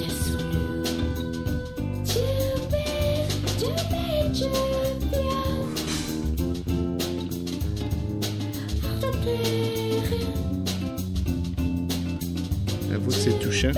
J'avoue que c'est touchant.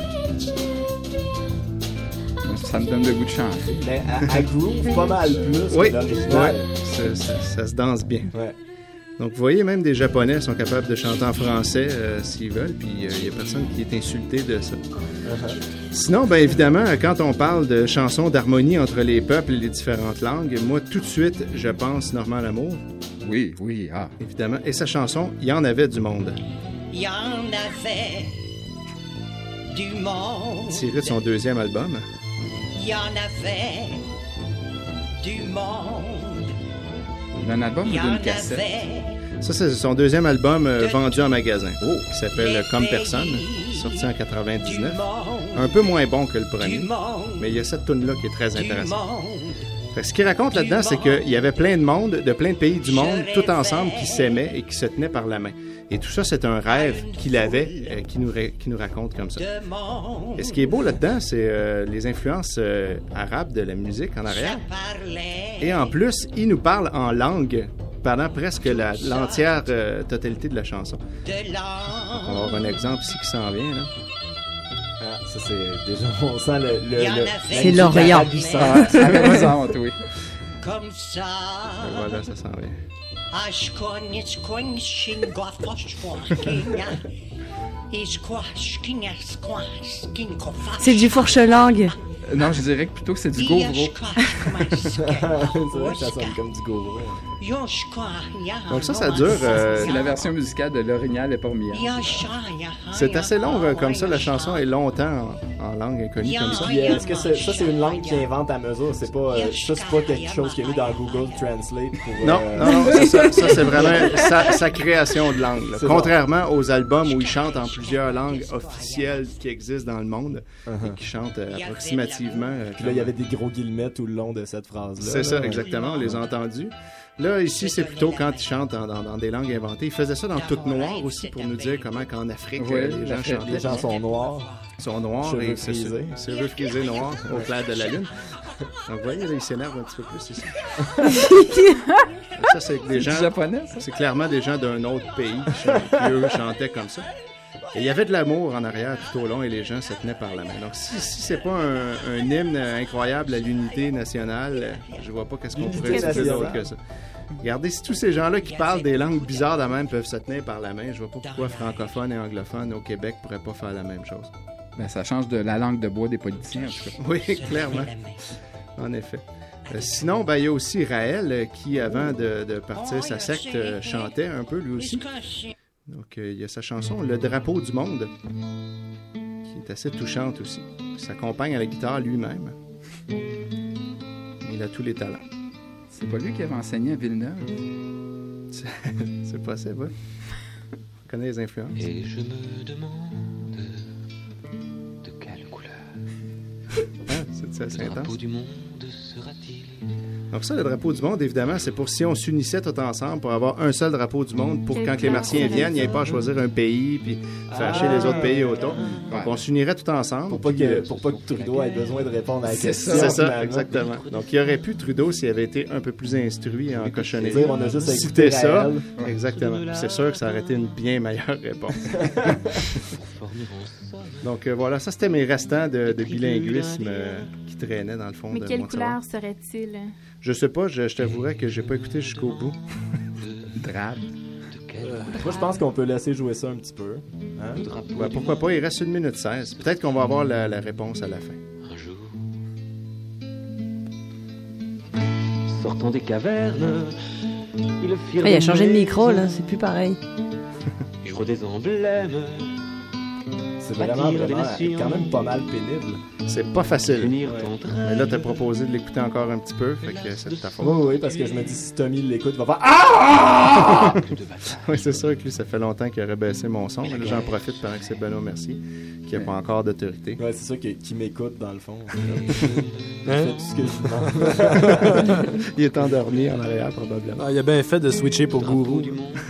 Ça me donne le goût de chanter. Mais elle groove pas mal plus Oui, que l'original. ça se danse bien. Ouais. Donc, vous voyez, même des Japonais sont capables de chanter en français s'ils veulent, puis il n'y a personne qui est insulté de ça. Sinon, bien évidemment, quand on parle de chansons d'harmonie entre les peuples et les différentes langues, moi, tout de suite, je pense Normand Lamour. Oui, Évidemment. Et sa chanson, il y en avait du monde. Il y en avait du monde. Tiré de son deuxième album. Il y en avait du monde. D'un album ou d'une cassette? Ça, c'est son deuxième album vendu en magasin, qui s'appelle Comme Personne, sorti en 99. Un peu moins bon que le premier, mais il y a cette toune-là qui est très intéressante. Fait que ce qu'il raconte là-dedans, c'est qu'il y avait plein de monde, de plein de pays du monde, tout ensemble, qui s'aimaient et qui se tenaient par la main. Et tout ça, c'est un rêve qu'il avait, qui nous raconte comme ça. Et ce qui est beau là-dedans, c'est les influences arabes de la musique en arrière. Et en plus, il nous parle en langue pendant presque l'entière totalité de la chanson. Donc, on va avoir un exemple ici qui s'en vient, là. Ah, ça c'est déjà, on sent le c'est l'Orient. Ça représente, oui. Comme ça. Et voilà, ça s'en vient. C'est du fourche-langue. Non, je dirais que plutôt que c'est du gauvreau. C'est vrai que ça sonne comme du gauvreau. Donc ça dure... C'est la version musicale de L'Orignal et Pormia. C'est assez long comme ça, la chanson est longtemps en langue inconnue comme ça. Puis, est-ce que ça c'est une langue qui invente à mesure? C'est pas, ça, c'est pas quelque chose qui est mis dans Google Translate pour... Non, ça c'est vraiment sa création de langue. Là. Contrairement aux albums où il chante en plusieurs langues officielles qui existent dans le monde et qui chantent approximativement. Puis là, il y avait des gros guillemets tout le long de cette phrase-là. C'est ça, exactement, on les a entendus. Là, ici, c'est plutôt quand il chante dans des langues inventées. Il faisait ça dans Toute Noire aussi pour nous dire comment qu'en Afrique, les gens chantaient. Les gens sont noirs. Ils sont noirs et cheveux frisés noirs au clair de la lune. Donc, vous voyez, là, il s'énerve un petit peu plus ici. Ça, c'est des gens... japonais, ça? C'est clairement des gens d'un autre pays qui eux, chantaient comme ça. Et il y avait de l'amour en arrière tout au long et les gens se tenaient par la main. Donc, si c'est pas un hymne incroyable à l'unité nationale, je vois pas qu'est-ce qu'on pourrait dire d'autre que ça. Regardez, si tous ces gens-là qui parlent des langues bizarres de même peuvent se tenir par la main, je vois pas pourquoi francophones et anglophones au Québec pourraient pas faire la même chose. Ben, ça change de la langue de bois des politiciens, en tout cas. Oui, clairement. En effet. Sinon, ben, il y a aussi Raël qui, avant de partir sa secte, chantait un peu lui aussi. Donc, il y a sa chanson « Le drapeau du monde » qui est assez touchante aussi. Il s'accompagne à la guitare lui-même. Il a tous les talents. C'est pas lui qui avait enseigné à Villeneuve? C'est possible, oui. On connaît les influences. Et je me demande de quelle couleur c'est assez intense. Le drapeau du monde sera-t-il? Donc ça, le drapeau du monde, évidemment, c'est pour si on s'unissait tout ensemble pour avoir un seul drapeau du monde pour quand les Martiens viennent, il n'y ait pas à choisir un pays puis fâcher les autres pays autour. Donc on s'unirait tout ensemble. Pour pas que Trudeau ait besoin de répondre à la question. C'est ça, exactement. Donc il y aurait pu Trudeau s'il avait été un peu plus instruit en cochonnerie. On a juste cité ça. Exactement. C'est sûr que ça aurait été une bien meilleure réponse. Donc voilà, ça c'était mes restants de bilinguisme qui traînaient dans le fond de mon Mais quelle couleur serait-il? Je sais pas, je t'avouerais que j'ai pas écouté jusqu'au bout. Drabe. Moi, je pense qu'on peut laisser jouer ça un petit peu. Hein? Ben, pourquoi pas, il reste 1 minute 16. Peut-être qu'on va avoir la réponse à la fin. Un jour, sortant des cavernes, Il a changé de micro, là, c'est plus pareil. Je vois des emblèmes. C'est vraiment quand même pas mal pénible. C'est pas facile. Mais là, t'as proposé de l'écouter encore un petit peu, fait que c'est de ta faute. Oui, parce que je me dis, si Tommy l'écoute, il va faire Ah! Oui, c'est sûr que lui, ça fait longtemps qu'il aurait baissé mon son. Mais là, j'en profite pendant que c'est Benoît Mercier, qui n'a pas encore d'autorité. Ouais, c'est sûr qu'il m'écoute, dans le fond. Il fait tout ce que je demande. Il est endormi en arrière, probablement. Il a bien fait de switcher pour Gourou.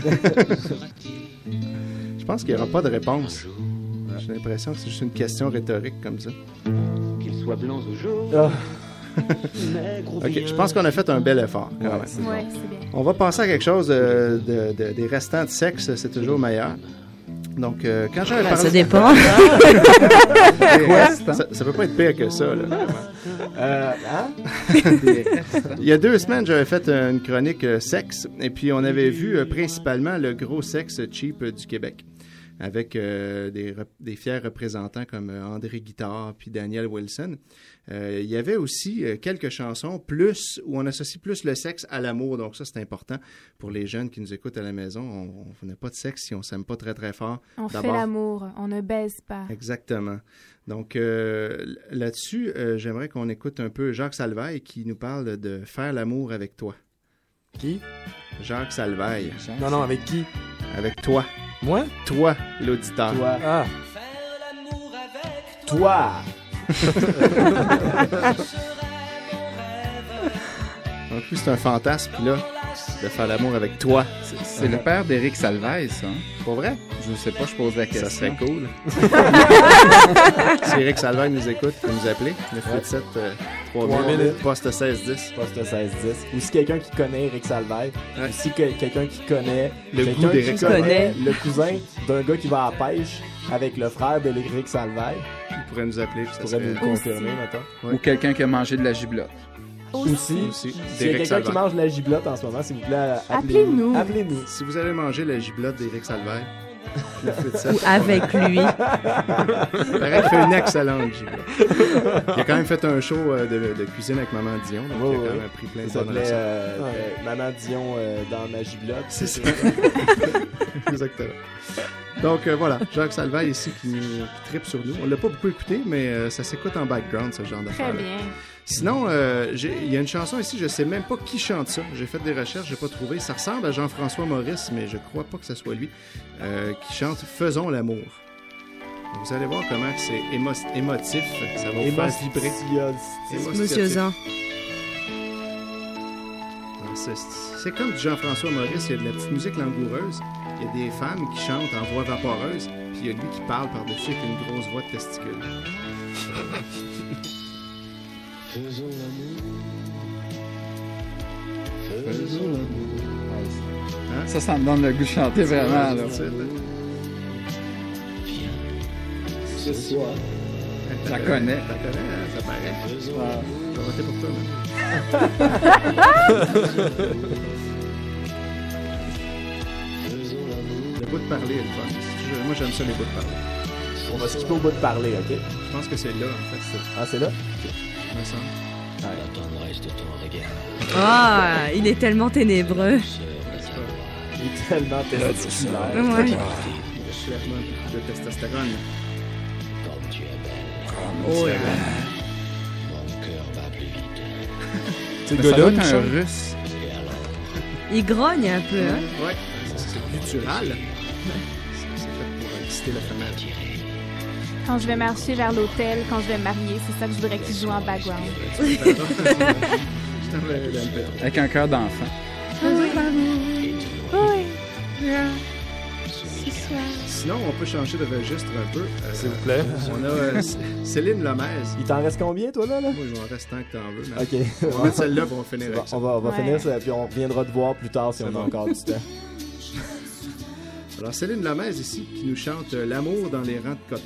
Je pense qu'il n'y aura pas de réponse. J'ai l'impression que c'est juste une question rhétorique comme ça. Qu'ils soient blancs ou jaunes. Ok, je pense qu'on a fait un bel effort. Quand même. C'est bien. On va passer à quelque chose des restants de sexe, c'est toujours meilleur. Donc, quand j'avais parlé... Ça dépend. Ça peut pas être pire que ça, là. Il y a 2 semaines, j'avais fait une chronique sexe, et puis on avait vu principalement le gros sexe cheap du Québec, avec des fiers représentants comme André Guitard puis Daniel Wilson. Il y avait aussi quelques chansons où on associe plus le sexe à l'amour. Donc ça, c'est important pour les jeunes qui nous écoutent à la maison. On n'a pas de sexe si on s'aime pas très, très fort. On fait l'amour, on ne baise pas. Exactement. Donc là-dessus, j'aimerais qu'on écoute un peu Jacques Salvaille qui nous parle de faire l'amour avec toi. Qui? Jacques Salvaille. Non, avec qui? Avec toi. Moi? Toi, l'auditeur. Toi. Ah. Toi! Donc lui, c'est un fantasme, puis là, de faire l'amour avec toi. C'est le père d'Éric Salvaille, ça. Pas vrai? Je sais pas, je pose la question. Ça serait cool. Si Éric Salvaille nous écoute, il peut nous appeler. 987 3000, poste 1610. Poste 1610. Ou si quelqu'un qui connaît Éric Salvaille, ou si quelqu'un qui connaît le cousin d'un gars qui va à la pêche avec le frère d'Éric Salvaille, il pourrait nous appeler. Il pourrait nous le confirmer, maintenant. Ouais. Ou quelqu'un qui a mangé de la giblotte. Aussi. S'il y a quelqu'un qui mange la giblotte en ce moment, s'il vous plaît, appelez-nous. Si vous avez mangé la giblotte d'Éric Salvaille, ou avec lui. Il paraît qu'il fait une excellente giblotte. Il a quand même fait un show de cuisine avec Maman Dion, donc il a quand même pris plein de bonnes recettes. Maman Dion dans ma giblotte. C'est ça. Exactement. Donc voilà, Jacques Salvaille ici qui tripe sur nous. On l'a pas beaucoup écouté, mais ça s'écoute en background, ce genre d'affaires. Très bien. Sinon, il y a une chanson ici, je sais même pas qui chante ça. J'ai fait des recherches, j'ai pas trouvé. Ça ressemble à Jean-François Maurice, mais je crois pas que ce soit lui, qui chante « Faisons l'amour ». Vous allez voir comment c'est émotif, ça va vous faire vibrer. Émotionnant. C'est comme du Jean-François Maurice, il y a de la petite musique langoureuse, il y a des femmes qui chantent en voix vaporeuse, puis il y a lui qui parle par-dessus avec une grosse voix de testicule. Faisons l'amour. Faisons l'amour. Hein? Ça me donne le goût de chanter vraiment. Là. Ce soir. Je la connais. Tu la connais, hein? Ça paraît. Je vais voter pour toi, maintenant. Le bout de parler est le fun. Moi, j'aime ça, les bouts de parler. On va skipper au bout de parler, OK? Je pense que c'est là, en fait. Ah, c'est là? OK. Me semble. La tendresse de ton regard. Ah, il est tellement ténébreux. Il est tellement testiculaire. Ouais. Clairement, de testostérone. Comme tu es belle. Oh, Mon cœur bat plus vite. Ça doit être un russe. Il grogne un peu, hein? Ouais, c'est guttural. C'est fait pour exciter la femme. Quand je vais marcher vers l'hôtel, quand je vais me marier, c'est ça que je voudrais qu'il joue en background. Avec un cœur d'enfant. Oui. Sinon, on peut changer de registre un peu. S'il vous plaît. On a Céline Lomez. Il t'en reste combien, toi, là? Moi, il m'en reste tant que t'en veux. OK. On va mettre celle-là pour finir avec ça. On va finir ça, puis on reviendra te voir plus tard si on a encore du temps. Alors, Céline Lomez, ici, qui nous chante « L'amour dans les rangs de coton ».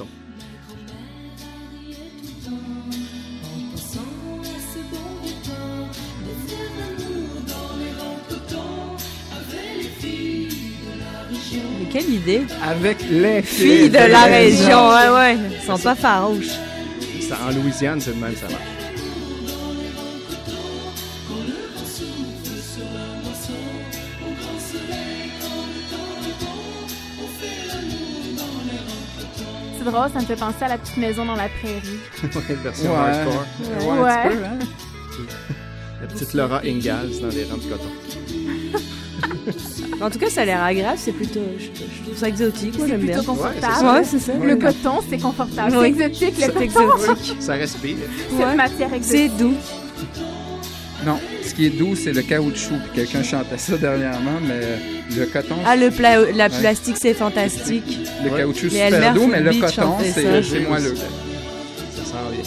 Mais quelle idée! Avec les filles de la région, ouais. Ils sont pas farouches. En Louisiane, c'est de même, ça marche. c'est drôle, ça me fait penser à la petite maison dans la prairie. Ouais, version Ouais. hardcore. Ouais, un petit peu, hein? La petite Laura Ingalls dans les rangs de coton. En tout cas, ça a l'air agréable, c'est plutôt... Je trouve ça exotique, moi C'est j'aime bien. plutôt confortable. Ouais, c'est ça. Le coton, c'est confortable. Oui. C'est exotique, le C'est coton. exotique. Ça respire. Cette Ouais. matière exotique. C'est doux. Non, ce qui est doux, c'est le caoutchouc. Puis quelqu'un chantait ça dernièrement, mais le coton... Ah, la Ouais. plastique, c'est fantastique. Le Ouais. caoutchouc, Les super Elmer doux, mais le Footbeat coton, chantaient c'est ça. moelleux. Ça sent bien.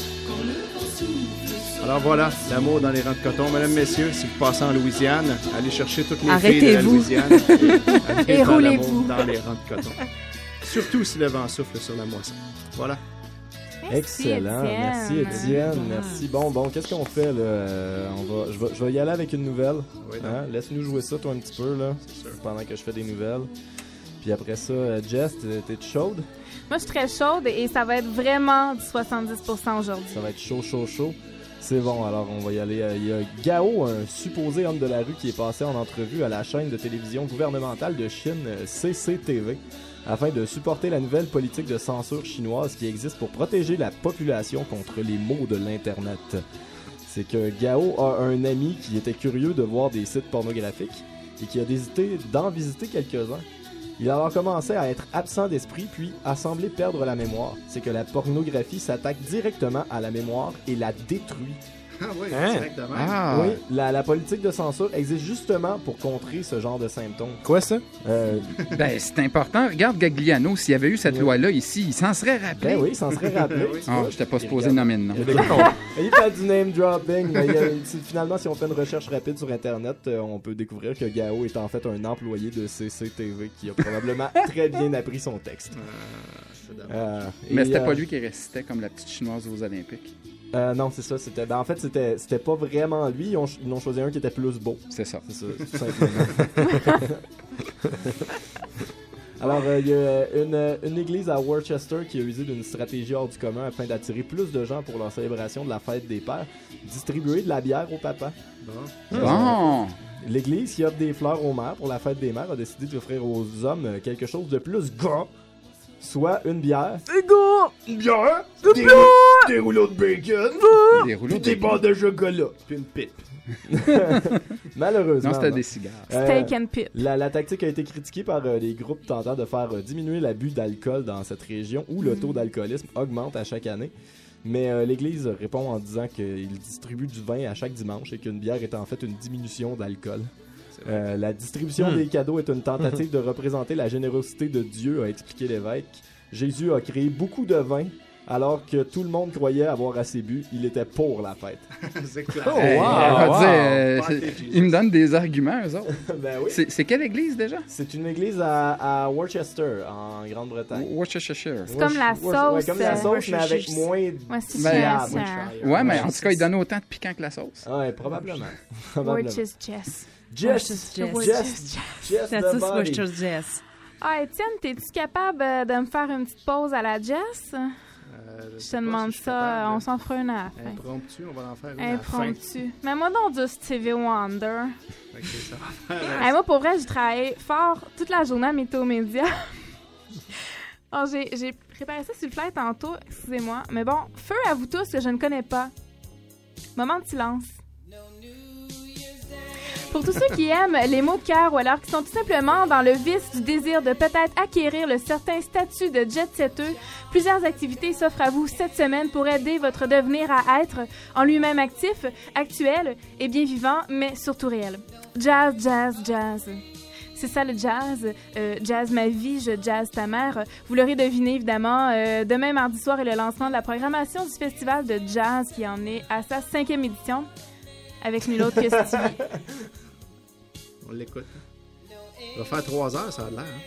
Alors voilà, l'amour dans les rangs de coton. Mesdames, messieurs, si vous passez en Louisiane, allez chercher toutes les filles de la Arrêtez-vous. Louisiane. Allez Et faire roulez-vous. l'amour dans les rangs de coton. Surtout si le vent souffle sur la moisson. Voilà. Merci, Excellent, Étienne. merci Étienne, merci. Bon, qu'est-ce qu'on fait là? Je vais y aller avec une nouvelle. Oui, Hein? Laisse-nous jouer ça toi un petit peu là, pendant que je fais des nouvelles. Puis après ça, Jess, t'es chaude? Moi, je suis très chaude et ça va être vraiment du 70% aujourd'hui. Ça va être chaud. C'est bon, alors on va y aller. Il y a Gao, un supposé homme de la rue qui est passé en entrevue à la chaîne de télévision gouvernementale de Chine, CCTV, afin de supporter la nouvelle politique de censure chinoise qui existe pour protéger la population contre les maux de l'Internet. C'est que Gao a un ami qui était curieux de voir des sites pornographiques et qui a décidé d'en visiter quelques-uns. Il a alors commencé à être absent d'esprit puis a semblé perdre la mémoire. C'est que la pornographie s'attaque directement à la mémoire et la détruit. Ah oui, Hein? directement. Ah! Oui, la politique de censure existe justement pour contrer ce genre de symptômes. Quoi, ça? Ben, c'est important. Regarde Gagliano, s'il y avait eu cette Oui. loi-là ici, il s'en serait rappelé. Ben oui, il s'en serait rappelé. Oui. tu Ah, vois. j'étais pas Il supposé regarde. nommer de nom. Il fait du name dropping, mais finalement, si on fait une recherche rapide sur Internet, on peut découvrir que Gao est en fait un employé de CCTV qui a probablement très bien appris son texte. C'est dommage. Mais Et, c'était pas lui qui récitait comme la petite chinoise aux Olympiques. Non, c'est ça. En fait, c'était pas vraiment lui. Ils ont choisi un qui était plus beau. C'est ça. C'est ça, tout simplement. Alors, il y a une église à Worcester qui a usé d'une stratégie hors du commun afin d'attirer plus de gens pour leur célébration de la fête des pères, distribuer de la bière au papa. Bon! L'église qui offre des fleurs aux mères pour la fête des mères a décidé d'offrir aux hommes quelque chose de plus gras, soit une bière. Une bière, des rouleaux de bacon, Des rouleaux puis des de... barres de chocolat. Puis une pipe. Malheureusement. Non, c'était non. des cigares. Steak and pip. La tactique a été critiquée par les groupes tentant de faire diminuer l'abus d'alcool dans cette région où le taux d'alcoolisme augmente à chaque année. Mais l'Église répond en disant qu'il distribue du vin à chaque dimanche et qu'une bière est en fait une diminution d'alcool. La distribution des cadeaux est une tentative de représenter la générosité de Dieu, a expliqué l'évêque. Jésus a créé beaucoup de vin alors que tout le monde croyait avoir assez bu. Il était pour la fête. C'est clair. Oh, Hey, wow, on va wow. dire, Party Jesus. ils me donnent des arguments, eux autres. Ben oui. C'est quelle église déjà? C'est une église à Worcester, en Grande-Bretagne. Worcestershire. C'est comme la Ouais, sauce. comme la sauce, mais avec moins Ouais, c'est Ben, Jess. Ouais, mais en tout cas, ils donnent autant de piquant que la sauce. Ouais, probablement. Probablement. Worcester Jess. Jess, Jess, Jess La the sauce body. Worcester Jess. Ah, Étienne, t'es-tu capable de me faire une petite pause à la Jess? Je te demande ça, on s'en fera une à la fin. Impromptu, on va en faire une à la fin. Impromptu. Mais moi, donc, du Stevie Wonder. Ok, ça va faire. Hey, moi, pour vrai, j'ai travaillé fort toute la journée à Météo Média. Alors, j'ai préparé ça sur le fly tantôt, excusez-moi. Mais bon, feu à vous tous que je ne connais pas. Moment de silence. Pour tous ceux qui aiment les mots de cœur ou alors qui sont tout simplement dans le vice du désir de peut-être acquérir le certain statut de jet-setteux, plusieurs activités s'offrent à vous cette semaine pour aider votre devenir à être en lui-même actif, actuel et bien vivant, mais surtout réel. Jazz, jazz, jazz. C'est ça le jazz. Jazz ma vie, je jazz ta mère. Vous l'aurez deviné évidemment. Demain, mardi soir, est le lancement de la programmation du festival de jazz qui en est à sa 5e édition. Avec nul autre que Stevie. On l'écoute. Ça va faire 3 heures, ça a l'air.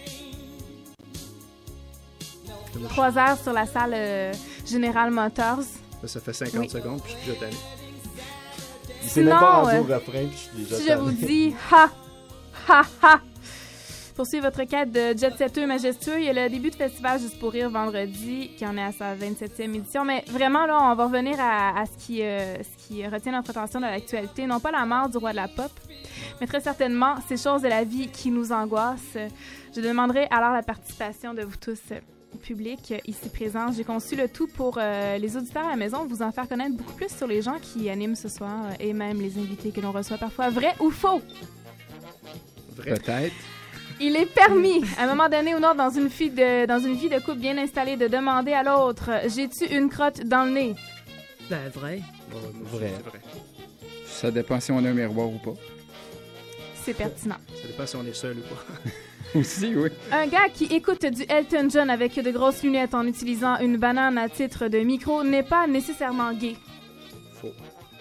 Hein? 3 heures sur la salle General Motors. Ça fait 50 secondes, puis je suis déjà tanné. Il s'est même pas rendu Sinon, au refrain, puis je suis déjà Si je tanné. vous dis ha, ha, ha. Poursuivre votre quête de jet-setteux majestueux, il y a le début du festival Juste pour rire vendredi, qui en est à sa 27e édition. Mais vraiment, là, on va revenir à ce qui retient notre attention dans l'actualité. Non pas la mort du roi de la pop, mais très certainement ces choses de la vie qui nous angoissent. Je demanderai alors la participation de vous tous public ici présent. J'ai conçu le tout pour les auditeurs à la maison, vous en faire connaître beaucoup plus sur les gens qui animent ce soir et même les invités que l'on reçoit parfois. Vrai ou faux? Vrai. Peut-être. Il est permis, à un moment donné ou non, dans une vie de couple bien installée, de demander à l'autre « J'ai-tu une crotte dans le nez? » Ben, vrai. Vrai. Ça dépend si on a un miroir ou pas. C'est pertinent. Ça dépend si on est seul ou pas. Aussi, oui. Un gars qui écoute du Elton John avec de grosses lunettes en utilisant une banane à titre de micro n'est pas nécessairement gay. Faux.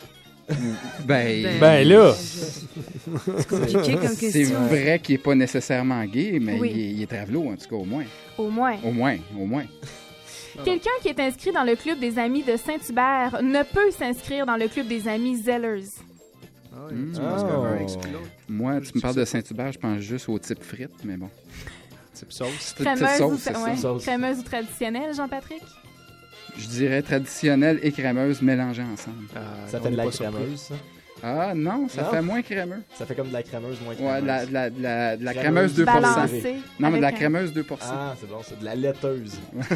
Ben là! C'est compliqué comme C'est question. vrai qu'il n'est pas nécessairement gay, mais Oui. il est travelo, en tout cas, au moins. Au moins. Au moins. Quelqu'un qui est inscrit dans le club des amis de Saint-Hubert ne peut s'inscrire dans le club des amis Zellers. Ah oui, tu penses qu'un exclut l'autre. Moi, tu me parles de Saint-Hubert, je pense juste au type frites, mais bon. Type sauce. Crémeuse, sauce, c'est ça. ouais. Crémeuse ou traditionnelle, Jean-Patrick? Je dirais traditionnelle et crémeuse mélangées ensemble. Ça fait de la crémeuse, ça? Ah non, ça Non? fait moins crémeux. Ça fait comme de la crémeuse moins crémeuse. Ouais, de la crémeuse 2%. Balancée. Non, mais de la Avec un- crémeuse 2%. Ah, c'est bon, c'est de la laiteuse.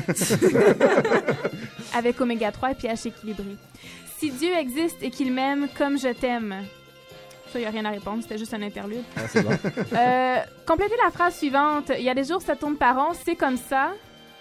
Avec oméga 3 et pH équilibré. Si Dieu existe et qu'il m'aime comme je t'aime. Ça, il n'y a rien à répondre, c'était juste un interlude. Ah, c'est bon. Complétez la phrase suivante. Il y a des jours, ça tourne par rond, c'est comme ça.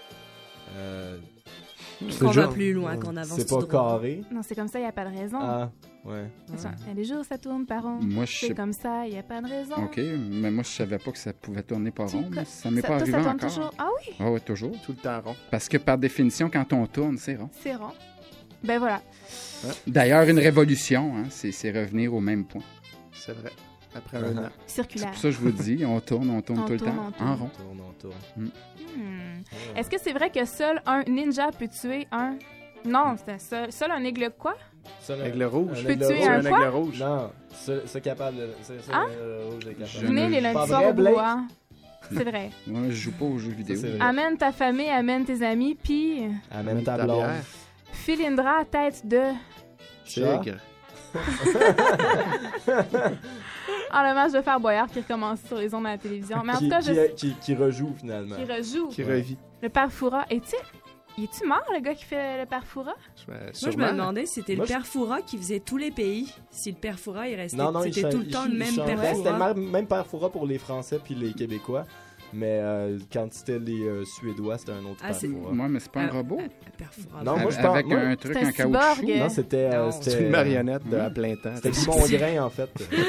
Qu'on va plus loin, qu'on avance C'est tout pas droit. carré. Non, c'est comme ça, il n'y a pas de raison. Ah, ouais. Attends, il y a des jours, ça tourne par rond. Moi, je c'est sais- comme ça, il n'y a pas de raison. OK, mais moi, je savais pas que ça pouvait tourner pas rond. mais ça m'est Ça- pas toi, arrivé ça tourne encore. toujours. Ah oui, Ah ouais, toujours. Tout le temps rond. Parce que par définition, quand on tourne, c'est rond. c'est rond. Ben voilà. D'ailleurs, une révolution, hein, c'est revenir au même point. C'est vrai. Après un an. C'est Circulaire. pour ça que je vous dis, on tourne On tout le tourne, temps, on tourne. en rond. On tourne. Est-ce que c'est vrai que seul un ninja peut tuer un... Non, c'était seul un aigle quoi? Aigle rouge. Peut tuer un quoi? aigle rouge. Non, c'est capable de... C'est Ah? rouge est capable. Je Né ne- les Pas lundis vrai, soirs au Blake? bois. C'est vrai. Moi, je joue pas aux jeux vidéo. c'est vrai. Amène ta famille, amène tes amis, puis Amène ta Ta blonde. bière. Philindra, tête de... Tigre. En l'hommage de Faire Boyard qui recommence sur les ondes à la télévision. Mais en tout cas, Qui rejoue, finalement. qui rejoue. Qui revit. Le père Foura. Es-tu mort, le gars qui fait le père Foura? Moi, je me demandais si c'était Moi, le père Foura qui faisait tous les pays. Si le père Foura, il restait. Non, C'était tout le temps le même père C'était Foura. le même père Foura pour les Français puis les Québécois. Mais quand c'était les Suédois, c'était un autre Ah, père c'est- Foura. Moi, mais c'est pas un robot. Père Foura. Non, moi, je pense... Avec moi, un truc C'est un en caoutchouc. cyborg. Non, c'était... Non. c'était C'est une marionnette de à plein temps. C'était du Mongrain, en fait.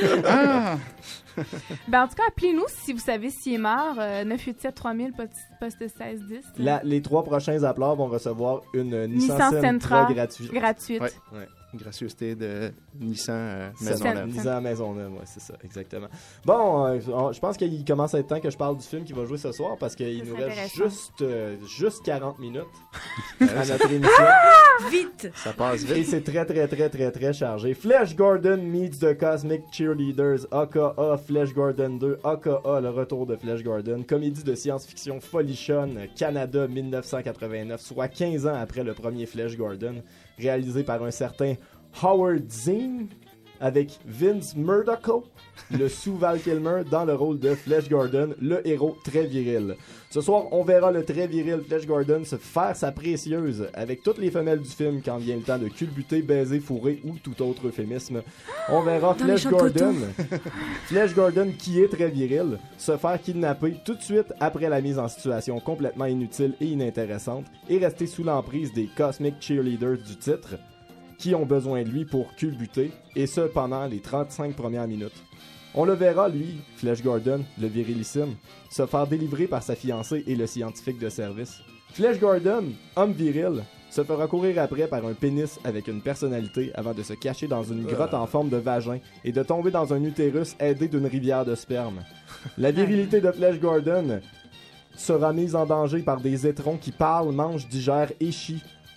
Ah! Ben, en tout cas, appelez-nous si vous savez s'il est mort. 987-3000, poste 1610. Les 3 prochains appeleurs vont recevoir une Nissan Nissan Sentra Sentra gratuite. Gratuite. Ouais. Une gracieuseté de Nissan Sentra. Maisonneuve. Nissan Maisonneuve, ouais, c'est ça, exactement. Bon, je pense qu'il commence à être temps que je parle du film qui va jouer ce soir parce qu'il Ça nous serait reste intéressant. juste 40 minutes à notre émission. Vite! Ça passe Et vite. c'est très chargé. Flash Gordon meets the Cosmic Cheerleaders, aka Flash Gordon 2, aka le retour de Flash Gordon, comédie de science-fiction folichonne, Canada 1989, soit 15 ans après le premier Flash Gordon, réalisé par un certain Howard Zinn, avec Vince Murdoch, le sous Val Kilmer, dans le rôle de Flash Gordon, le héros très viril. Ce soir, on verra le très viril Flash Gordon se faire sa précieuse avec toutes les femelles du film quand vient le temps de culbuter, baiser, fourrer ou tout autre euphémisme. On verra Dans les Flash champs de Gordon, coton. Flash Gordon qui est très viril, se faire kidnapper tout de suite après la mise en situation complètement inutile et inintéressante et rester sous l'emprise des Cosmic Cheerleaders du titre qui ont besoin de lui pour culbuter, et ce pendant les 35 premières minutes. On le verra, lui, Flash Gordon, le virilissime, se faire délivrer par sa fiancée et le scientifique de service. Flash Gordon, homme viril, se fera courir après par un pénis avec une personnalité avant de se cacher dans une grotte en forme de vagin et de tomber dans un utérus aidé d'une rivière de sperme. La virilité de Flash Gordon sera mise en danger par des étrons qui parlent, mangent, digèrent et chient.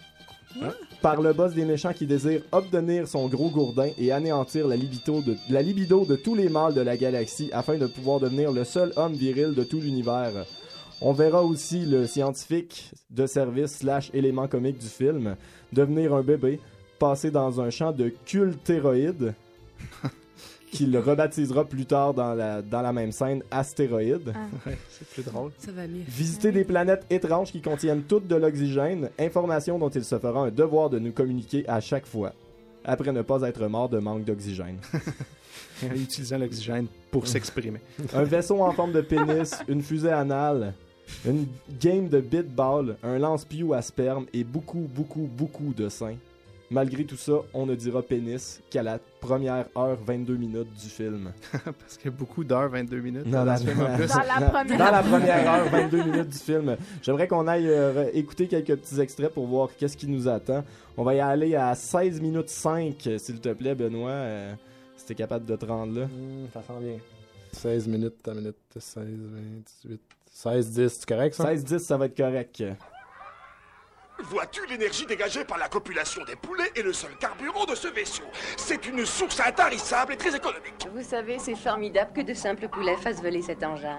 Par le boss des méchants qui désire obtenir son gros gourdin et anéantir la libido de tous les mâles de la galaxie afin de pouvoir devenir le seul homme viril de tout l'univers. On verra aussi le scientifique de service / élément comique du film devenir un bébé, passer dans un champ de cultéroïdes qu'il rebaptisera plus tard dans la même scène Astéroïde. Ouais, c'est plus drôle. Ça va mieux. Visiter des planètes étranges qui contiennent toutes de l'oxygène, information dont il se fera un devoir de nous communiquer à chaque fois, après ne pas être mort de manque d'oxygène. Utilisant l'oxygène pour s'exprimer. Un vaisseau en forme de pénis, une fusée anale, une game de bit-ball, un lance-piou à sperme et beaucoup de seins. Malgré tout ça, on ne dira pénis qu'à la première heure 22 minutes du film. Parce qu'il y a beaucoup d'heures, 22 minutes. Dans la première heure 22 minutes du film. J'aimerais qu'on aille écouter quelques petits extraits pour voir qu'est-ce qui nous attend. On va y aller à 16 minutes 5, s'il te plaît, Benoît. Si t'es capable de te rendre là. Ça sent bien. 16 minutes, 16, 20, 18, 16, 10, c'est correct ça? 16-10, ça va être correct. Vois-tu, l'énergie dégagée par la copulation des poulets est le seul carburant de ce vaisseau. C'est une source intarissable et très économique. Vous savez, c'est formidable que de simples poulets fassent voler cet engin.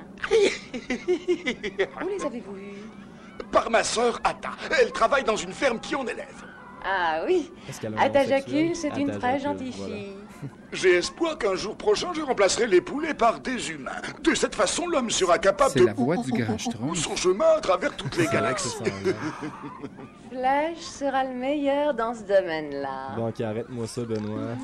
Où les avez-vous eus? Par ma sœur Atta. Elle travaille dans une ferme qui en élève. Ah oui, Atta Jacul, c'est une très gentille fille. J'ai espoir qu'un jour prochain, je remplacerai les poulets par des humains. De cette façon, l'homme sera capable C'est de la voix du Grand Schtroumpf. son chemin à travers toutes les galaxies. Flash sera le meilleur dans ce domaine-là. Donc, arrête-moi ça, Benoît.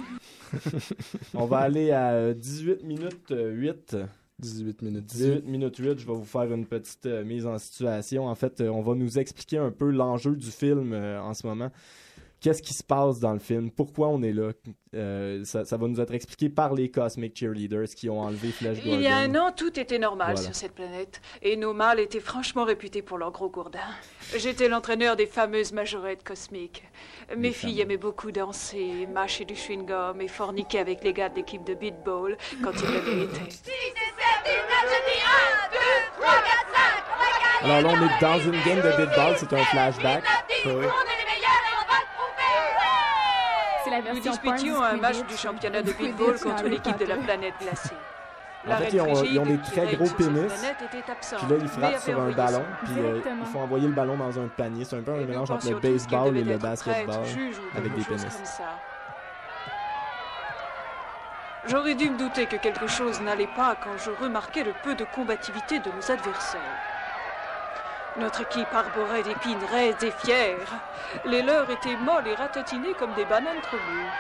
On va aller à 18 minutes 8. 18 minutes 18 minutes 8, je vais vous faire une petite mise en situation. En fait, on va nous expliquer un peu l'enjeu du film en ce moment. Qu'est-ce qui se passe dans le film? Pourquoi on est là? Ça va nous être expliqué par les Cosmic Cheerleaders qui ont enlevé Flash Gordon. Il y a un an, tout était normal Voilà. sur cette planète. Et nos mâles étaient franchement réputés pour leur gros gourdin. J'étais l'entraîneur des fameuses majorettes cosmiques. Mes filles aimaient beaucoup danser, mâcher du chewing-gum et forniquer avec les gars de l'équipe de beatball quand ils le méritaient. Alors là, on est dans une game de beatball, c'est un flashback. Oui. Nous disputions un match du championnat de beatball contre l'équipe de la planète glacée. En fait, ils ont des très gros pénis. Puis là, ils frappent sur un ballon. Puis il faut envoyer le ballon dans un panier. C'est un peu un mélange entre le baseball et le basketball avec des pénis. J'aurais dû me douter que quelque chose n'allait pas quand je remarquais le peu de combativité de nos adversaires. Notre équipe arborait des pines raides et fières. Les leurs étaient molles et ratatinées comme des bananes trop mûres.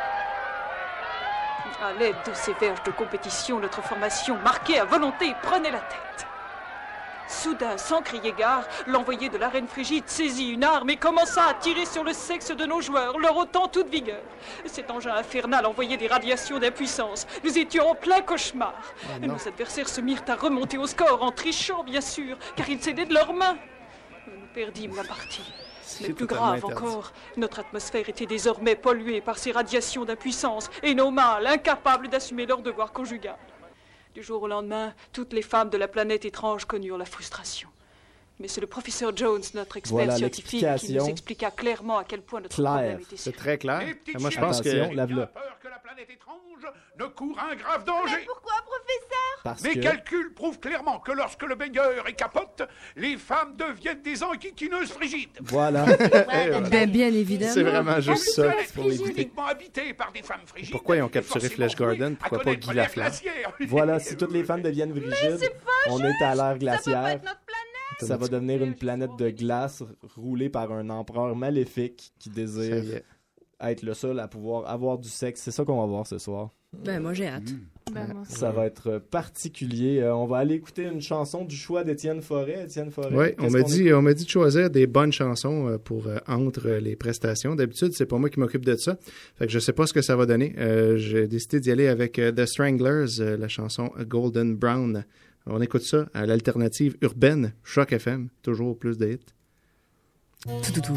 À l'aide de ces verges de compétition, notre formation marquée à volonté prenait la tête. Soudain, sans crier gare, l'envoyé de la reine Frigide saisit une arme et commença à tirer sur le sexe de nos joueurs, leur ôtant toute vigueur. Cet engin infernal envoyait des radiations d'impuissance. Nous étions en plein cauchemar. Nos adversaires se mirent à remonter au score en trichant, bien sûr, car ils cédaient de leurs mains. Nous perdîmes la partie. Mais plus grave encore, notre atmosphère était désormais polluée par ces radiations d'impuissance et nos mâles incapables d'assumer leur devoir conjugal. Du jour au lendemain, toutes les femmes de la planète étrange connurent la frustration. Mais c'est le professeur Jones, notre expert scientifique, qui nous expliqua clairement à quel point notre problème était C'est très clair. Moi, je pense Attention, que... lave-le. Que la planète étrange ne court un grave danger. Mais pourquoi, professeur? Parce Mes que... calculs prouvent clairement que lorsque le baigneur est capote, les femmes deviennent des enquiquineuses frigides. Voilà. Ben, bien évidemment. C'est vraiment juste ça. Uniquement habitées par des femmes frigides. Pourquoi ils ont capturé Flash Gordon? Pourquoi pas Guy Laflamme? Voilà, si toutes les femmes deviennent rigides, on est à l'ère glaciaire. Ça va devenir une planète de glace roulée par un empereur maléfique qui désire être le seul à pouvoir avoir du sexe. C'est ça qu'on va voir ce soir. Ben, moi, j'ai hâte. Ça va être particulier. On va aller écouter une chanson du choix d'Étienne Forêt. Étienne Forêt. Oui, on m'a dit de choisir des bonnes chansons pour entre les prestations. D'habitude, c'est pas moi qui m'occupe de ça. Fait que je sais pas ce que ça va donner. J'ai décidé d'y aller avec The Stranglers, la chanson Golden Brown. On écoute ça à l'alternative urbaine, Choc FM, toujours plus de hits. Tout.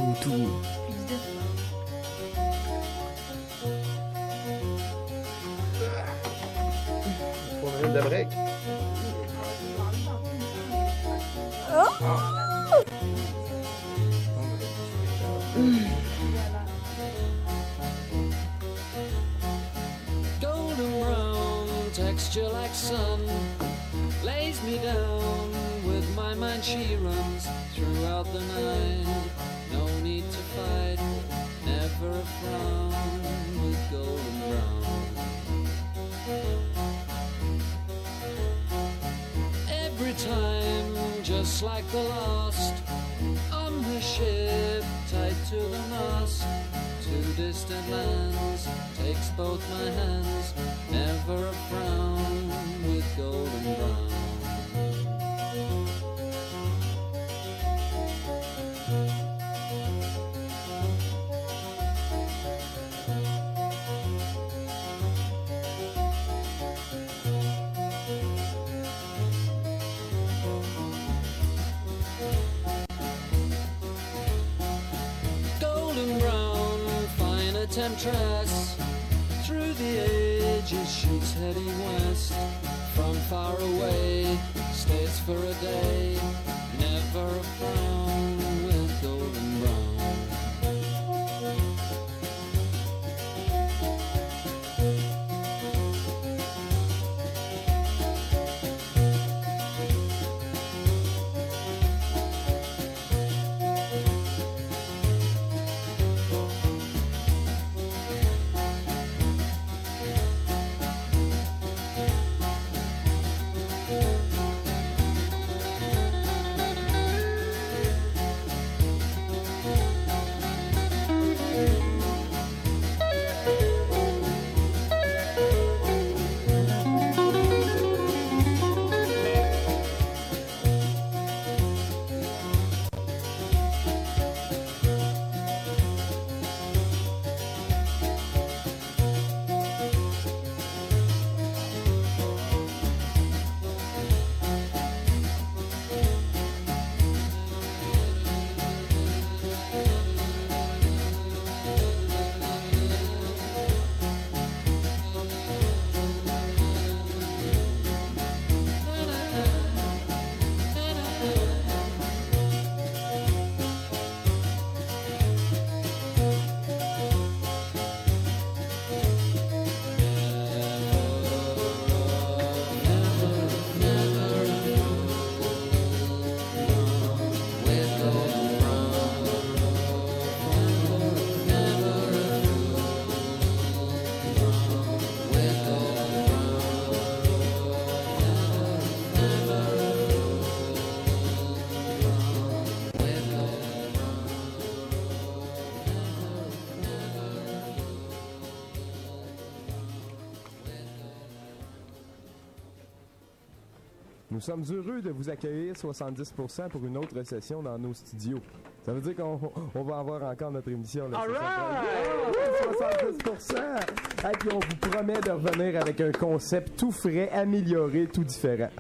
Pour une de break. Golden brown, texture like sun, lays me down. With my mind she runs throughout the night. No need to fight, never a frown with golden brown. just like the last. On the ship, tied to the mast, to distant lands, takes both my hands, never a frown, with golden brown. Temptress, through the ages shoots heading west. From far away, stays for a day, never a frown, with golden brown. Nous sommes heureux de vous accueillir 70% pour une autre session dans nos studios. Ça veut dire qu'on va avoir encore notre émission. Là, 70%! Et puis on vous promet de revenir avec un concept tout frais, amélioré, tout différent.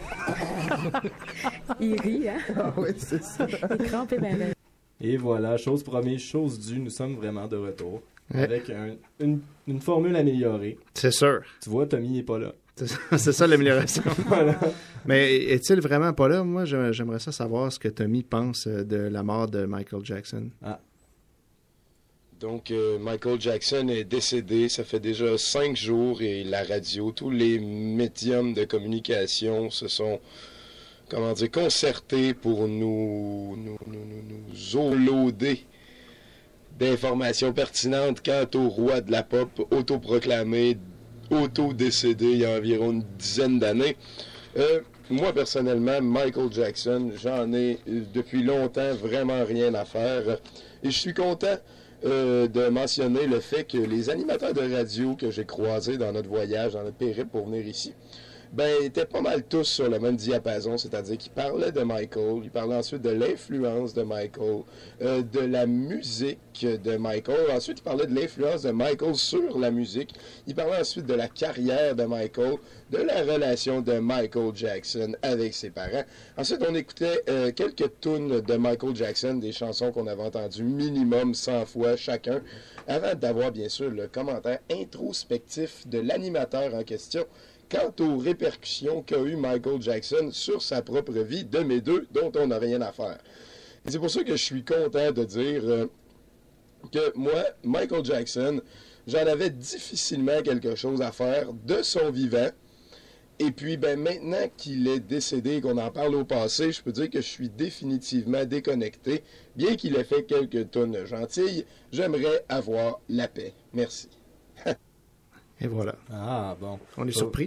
Il rit, hein? Ah oui, c'est ça. Il crampe bien. Et voilà, chose promise, chose due, nous sommes vraiment de retour. Ouais. Avec une formule améliorée. C'est sûr. Tu vois, Tommy n'est pas là. C'est ça l'amélioration. Voilà. Mais est-il vraiment pas là? Moi, j'aimerais ça savoir ce que Tommy pense de la mort de Michael Jackson. Ah. Donc, Michael Jackson est décédé, ça fait déjà 5 jours, et la radio, tous les médiums de communication se sont, concertés pour nous overloader d'informations pertinentes quant au roi de la pop, autoproclamé, auto-décédé il y a environ une dizaine d'années. Moi, personnellement, Michael Jackson, j'en ai depuis longtemps vraiment rien à faire. Et je suis content de mentionner le fait que les animateurs de radio que j'ai croisés dans notre voyage, dans notre périple pour venir ici, étaient pas mal tous sur le même diapason, c'est-à-dire qu'ils parlaient de Michael, ils parlaient ensuite de l'influence de Michael, de la musique de Michael, ensuite ils parlaient de l'influence de Michael sur la musique, ils parlaient ensuite de la carrière de Michael, de la relation de Michael Jackson avec ses parents. Ensuite, on écoutait quelques tunes de Michael Jackson, des chansons qu'on avait entendues minimum 100 fois chacun, avant d'avoir bien sûr le commentaire introspectif de l'animateur en question, quant aux répercussions qu'a eu Michael Jackson sur sa propre vie de mes deux, dont on n'a rien à faire. Et c'est pour ça que je suis content de dire que moi, Michael Jackson, j'en avais difficilement quelque chose à faire de son vivant. Et puis, maintenant qu'il est décédé et qu'on en parle au passé, je peux dire que je suis définitivement déconnecté. Bien qu'il ait fait quelques tonnes gentilles, j'aimerais avoir la paix. Merci. Et voilà. Ah, bon. On est surpris.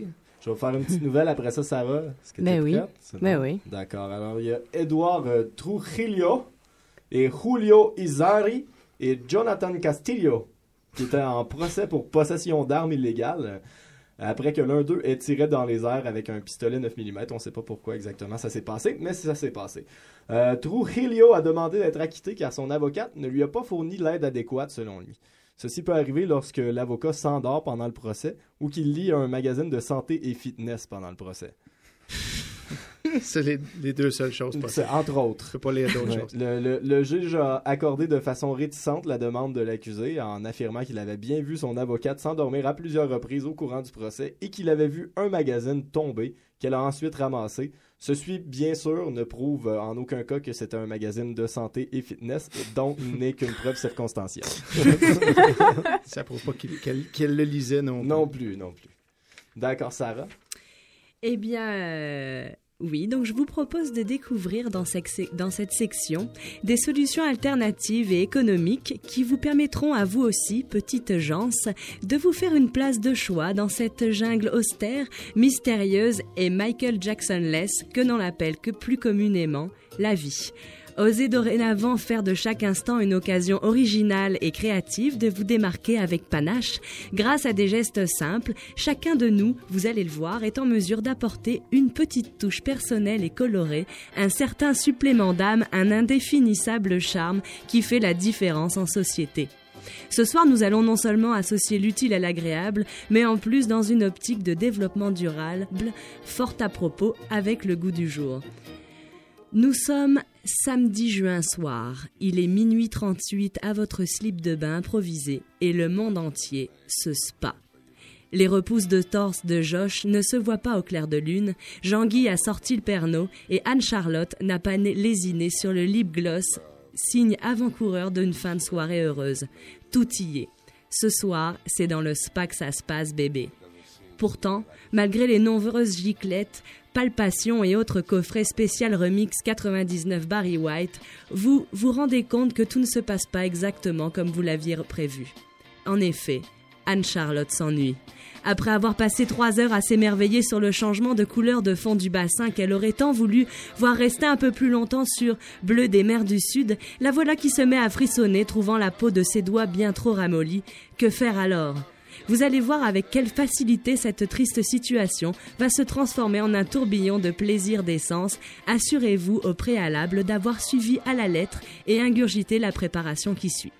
Je vais faire une petite nouvelle après ça, Sarah. Est-ce que t'es prête? Ben oui. D'accord. Alors, il y a Edouard Trujillo et Julio Izari et Jonathan Castillo qui étaient en procès pour possession d'armes illégales après que l'un d'eux ait tiré dans les airs avec un pistolet 9 mm. On ne sait pas pourquoi exactement ça s'est passé, mais ça s'est passé. Trujillo a demandé d'être acquitté car son avocate ne lui a pas fourni l'aide adéquate selon lui. Ceci peut arriver lorsque l'avocat s'endort pendant le procès ou qu'il lit un magazine de santé et fitness pendant le procès. C'est les deux seules choses possibles. Entre autres. Je peux pas lire d'autres choses. Le juge a accordé de façon réticente la demande de l'accusé en affirmant qu'il avait bien vu son avocate s'endormir à plusieurs reprises au courant du procès et qu'il avait vu un magazine tomber qu'elle a ensuite ramassé. Ceci, bien sûr, ne prouve en aucun cas que c'était un magazine de santé et fitness, donc n'est qu'une preuve circonstancielle. Ça prouve pas qu'elle le lisait non plus. Non plus. D'accord, Sarah? Eh bien, oui, donc je vous propose de découvrir dans cette section des solutions alternatives et économiques qui vous permettront à vous aussi, petites gens, de vous faire une place de choix dans cette jungle austère, mystérieuse et Michael Jackson-less que l'on l'appelle que plus communément la vie. Osez dorénavant faire de chaque instant une occasion originale et créative de vous démarquer avec panache. Grâce à des gestes simples, chacun de nous, vous allez le voir, est en mesure d'apporter une petite touche personnelle et colorée, un certain supplément d'âme, un indéfinissable charme qui fait la différence en société. Ce soir, nous allons non seulement associer l'utile à l'agréable, mais en plus dans une optique de développement durable, fort à propos avec le goût du jour. Nous sommes samedi juin soir, il est minuit 38 à votre slip de bain improvisé et le monde entier se spa. Les repousses de torse de Josh ne se voient pas au clair de lune, Jean-Guy a sorti le Pernod et Anne-Charlotte n'a pas lésiné sur le lip gloss, signe avant-coureur d'une fin de soirée heureuse. Tout y est. Ce soir, c'est dans le spa que ça se passe, bébé. Pourtant, malgré les nombreuses giclettes, palpations et autres coffrets spécial remix 99 Barry White, vous vous rendez compte que tout ne se passe pas exactement comme vous l'aviez prévu. En effet, Anne-Charlotte s'ennuie. Après avoir passé 3 heures à s'émerveiller sur le changement de couleur de fond du bassin qu'elle aurait tant voulu voir rester un peu plus longtemps sur Bleu des mers du Sud, la voilà qui se met à frissonner, trouvant la peau de ses doigts bien trop ramollie. Que faire alors ? Vous allez voir avec quelle facilité cette triste situation va se transformer en un tourbillon de plaisir d'essence. Assurez-vous au préalable d'avoir suivi à la lettre et ingurgité la préparation qui suit.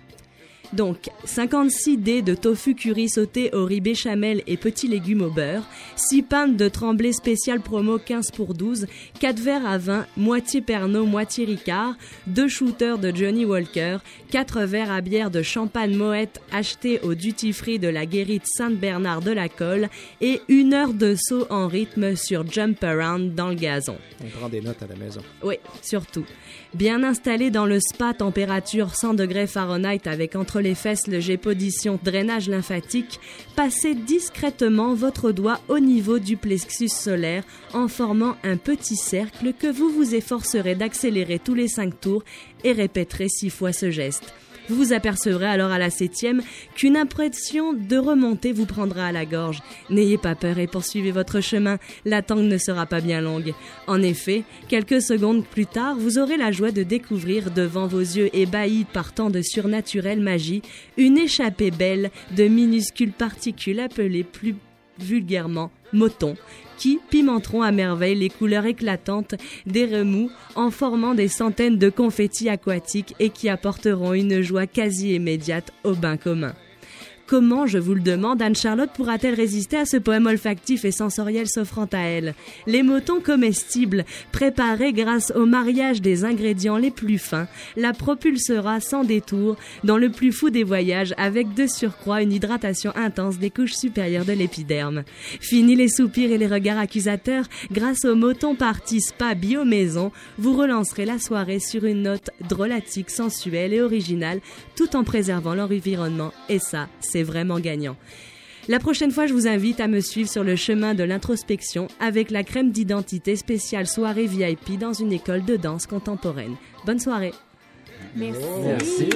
Donc, 56 dés de tofu curry sauté au riz béchamel et petits légumes au beurre, 6 pintes de tremblé spécial promo 15 pour 12, 4 verres à vin, moitié Pernod, moitié Ricard, 2 shooters de Johnny Walker, 4 verres à bière de champagne Moët achetés au duty-free de la guérite Sainte-Bernard de la Colle et 1 heure de saut en rythme sur Jump Around dans le gazon. On prend des notes à la maison. Oui, surtout. Bien installé dans le spa température 100 degrés Fahrenheit avec entre les fesses le G-position drainage lymphatique, passez discrètement votre doigt au niveau du plexus solaire en formant un petit cercle que vous vous efforcerez d'accélérer tous les 5 tours et répéterez 6 fois ce geste. Vous vous apercevrez alors à la 7e qu'une impression de remontée vous prendra à la gorge. N'ayez pas peur et poursuivez votre chemin, la tangue ne sera pas bien longue. En effet, quelques secondes plus tard, vous aurez la joie de découvrir devant vos yeux ébahis par tant de surnaturelle magie, une échappée belle de minuscules particules appelées plus vulgairement motons, qui pimenteront à merveille les couleurs éclatantes des remous en formant des centaines de confettis aquatiques et qui apporteront une joie quasi immédiate au bain commun. Comment, je vous le demande, Anne-Charlotte pourra-t-elle résister à ce poème olfactif et sensoriel s'offrant à elle ? Les motons comestibles, préparés grâce au mariage des ingrédients les plus fins, la propulsera sans détour dans le plus fou des voyages avec de surcroît une hydratation intense des couches supérieures de l'épiderme. Fini les soupirs et les regards accusateurs, grâce au moton party spa bio-maison, vous relancerez la soirée sur une note drôlatique, sensuelle et originale, tout en préservant l'environnement, et ça, c'est vraiment gagnant. La prochaine fois, je vous invite à me suivre sur le chemin de l'introspection avec la crème d'identité spéciale soirée VIP dans une école de danse contemporaine. Bonne soirée. Merci. Merci.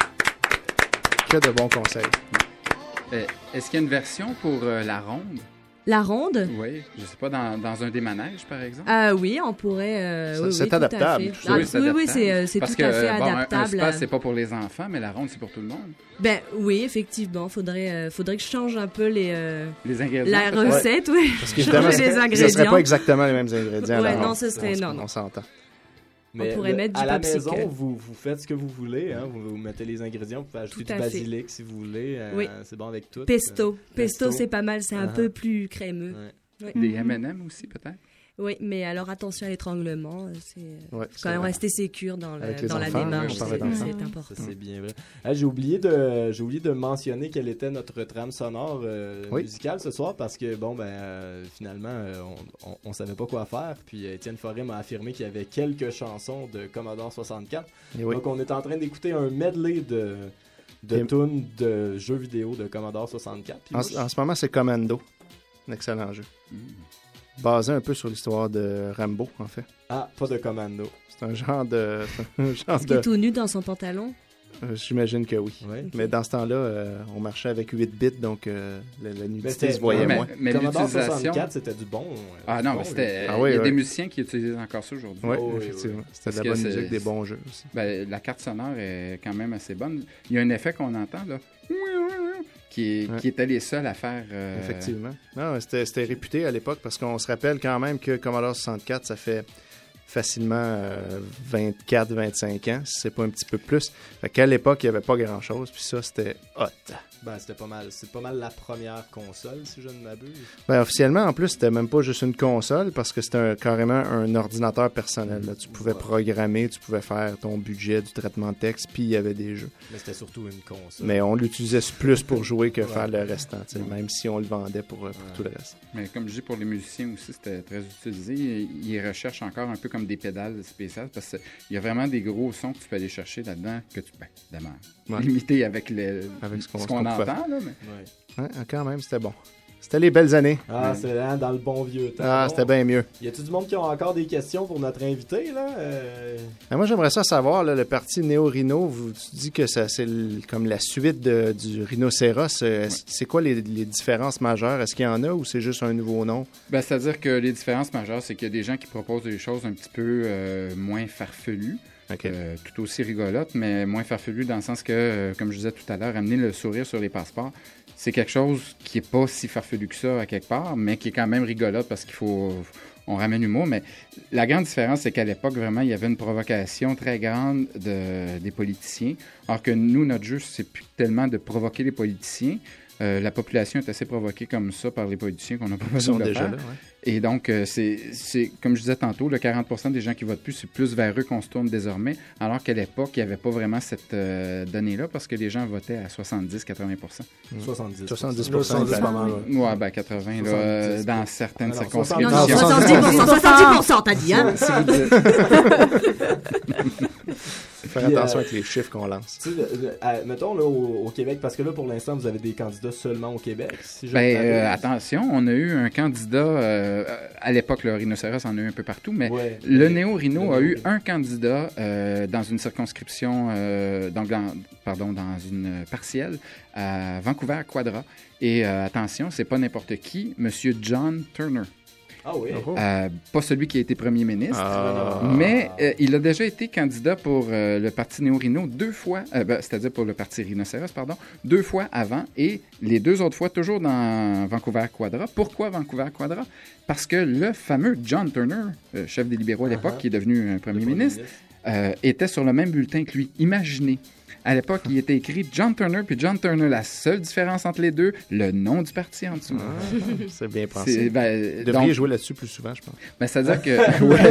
Que de bons conseils. Est-ce qu'il y a une version pour la ronde? La ronde? Oui, je sais pas, dans un des manèges, par exemple? Oui, on pourrait... c'est adaptable. Oui, c'est tout à fait adaptable. Un spa, c'est pas pour les enfants, mais la ronde, c'est pour tout le monde. Ben oui, effectivement. Faudrait que je change un peu les ingrédients. La recette, oui. Parce qu'évidemment, ce ne serait pas exactement les mêmes ingrédients. Ouais, non, ce serait... Non. On s'entend. Mais on pourrait mettre du à la popsicle. maison, vous faites ce que vous voulez. Hein? Vous mettez les ingrédients, vous pouvez ajouter du basilic si vous voulez. Oui. C'est bon avec tout. Pesto, c'est pas mal. C'est un peu plus crémeux. Ouais. Des M&M aussi, peut-être? Oui, mais alors attention à l'étranglement. Faut quand même rester sécure dans la démarche. C'est important. Ça, c'est bien vrai. J'ai oublié de mentionner quelle était notre trame sonore musicale ce soir parce que, finalement, on savait pas quoi faire. Puis Étienne Forêt m'a affirmé qu'il y avait quelques chansons de Commodore 64. Donc, on est en train d'écouter un medley de tunes de jeux vidéo de Commodore 64. En ce moment, c'est Commando. Un excellent jeu. Basé un peu sur l'histoire de Rambo, en fait. Ah, pas de Commando. C'est un genre de... Est-ce qu'il est tout nu dans son pantalon? J'imagine que oui. Ouais, okay. Mais dans ce temps-là, on marchait avec 8 bits, donc la nudité se voyait moins. Mais Commodore 64, c'était du bon. Ah non, mais c'était... il y a des musiciens qui utilisent encore ça aujourd'hui. Oui, effectivement. C'était de la bonne musique, des bons jeux aussi. La carte sonore est quand même assez bonne. Il y a un effet qu'on entend, là, qui étaient les seuls à faire... Effectivement. Non, c'était réputé à l'époque parce qu'on se rappelle quand même que Commodore 64, ça fait facilement 24-25 ans, si c'est pas un petit peu plus. Fait qu'à l'époque, il n'y avait pas grand-chose, puis ça, c'était hot. C'était pas mal. C'est pas mal la première console, si je ne m'abuse. Officiellement, en plus, c'était même pas juste une console, parce que c'était carrément un ordinateur personnel. Là. Tu pouvais programmer, tu pouvais faire ton budget du traitement de texte, puis il y avait des jeux. Mais c'était surtout une console. Mais on l'utilisait plus pour jouer que faire le restant, même si on le vendait pour tout le reste. Mais comme je dis, pour les musiciens aussi, c'était très utilisé. Ils recherchent encore un peu comme des pédales spéciales, parce qu'il y a vraiment des gros sons que tu peux aller chercher là-dedans, que tu peux limiter avec ce qu'on entend. Là, mais... quand même, c'était bon. C'était les belles années. C'est dans le bon vieux temps. C'était bien mieux. Y a-t-il du monde qui a encore des questions pour notre invité, là? Moi, j'aimerais ça savoir, là, le parti Néo-Rhino, tu dis que c'est comme la suite du rhinocéros. C'est quoi les différences majeures? Est-ce qu'il y en a ou c'est juste un nouveau nom? C'est-à-dire que les différences majeures, c'est qu'il y a des gens qui proposent des choses un petit peu moins farfelues. Tout aussi rigolote, mais moins farfelu dans le sens que, comme je disais tout à l'heure, amener le sourire sur les passeports, c'est quelque chose qui n'est pas si farfelu que ça à quelque part, mais qui est quand même rigolote parce on ramène l'humour. Mais la grande différence, c'est qu'à l'époque, vraiment, il y avait une provocation très grande des politiciens, alors que nous, notre jeu, c'est plus tellement de provoquer les politiciens. La population est assez provoquée comme ça par les politiciens qu'on n'a pas besoin de faire. Là, Et donc, c'est comme je disais tantôt, le 40% des gens qui votent plus, c'est plus vers eux qu'on se tourne désormais, alors qu'à l'époque, il n'y avait pas vraiment cette donnée-là parce que les gens votaient à 70-80%. 70%, c'est pas mal. Ouais, 80% là, dans certaines circonscriptions. 70%, t'as dit, hein? Faire attention avec les chiffres qu'on lance. Mettons là, au Québec, parce que là, pour l'instant, vous avez des candidats seulement au Québec. Si attention, on a eu un candidat, à l'époque, le rhinocéros en a eu un peu partout, mais le Néo-Rhino a eu un candidat dans une circonscription, dans une partielle à Vancouver Quadra. Et attention, c'est pas n'importe qui, Monsieur John Turner. Ah oui. Pas celui qui a été premier ministre, mais il a déjà été candidat pour le parti Néo-Rhino 2 fois, c'est-à-dire pour le parti Rhinocéros, 2 fois avant, et les 2 autres fois toujours dans Vancouver Quadra. Pourquoi Vancouver Quadra? Parce que le fameux John Turner, chef des libéraux à l'époque, qui est devenu un premier ministre, était sur le même bulletin que lui. Imaginez. À l'époque, il était écrit John Turner, puis John Turner, la seule différence entre les deux, le nom du parti en dessous. C'est bien pensé. Vous devriez jouer là-dessus plus souvent, je pense. C'est-à-dire que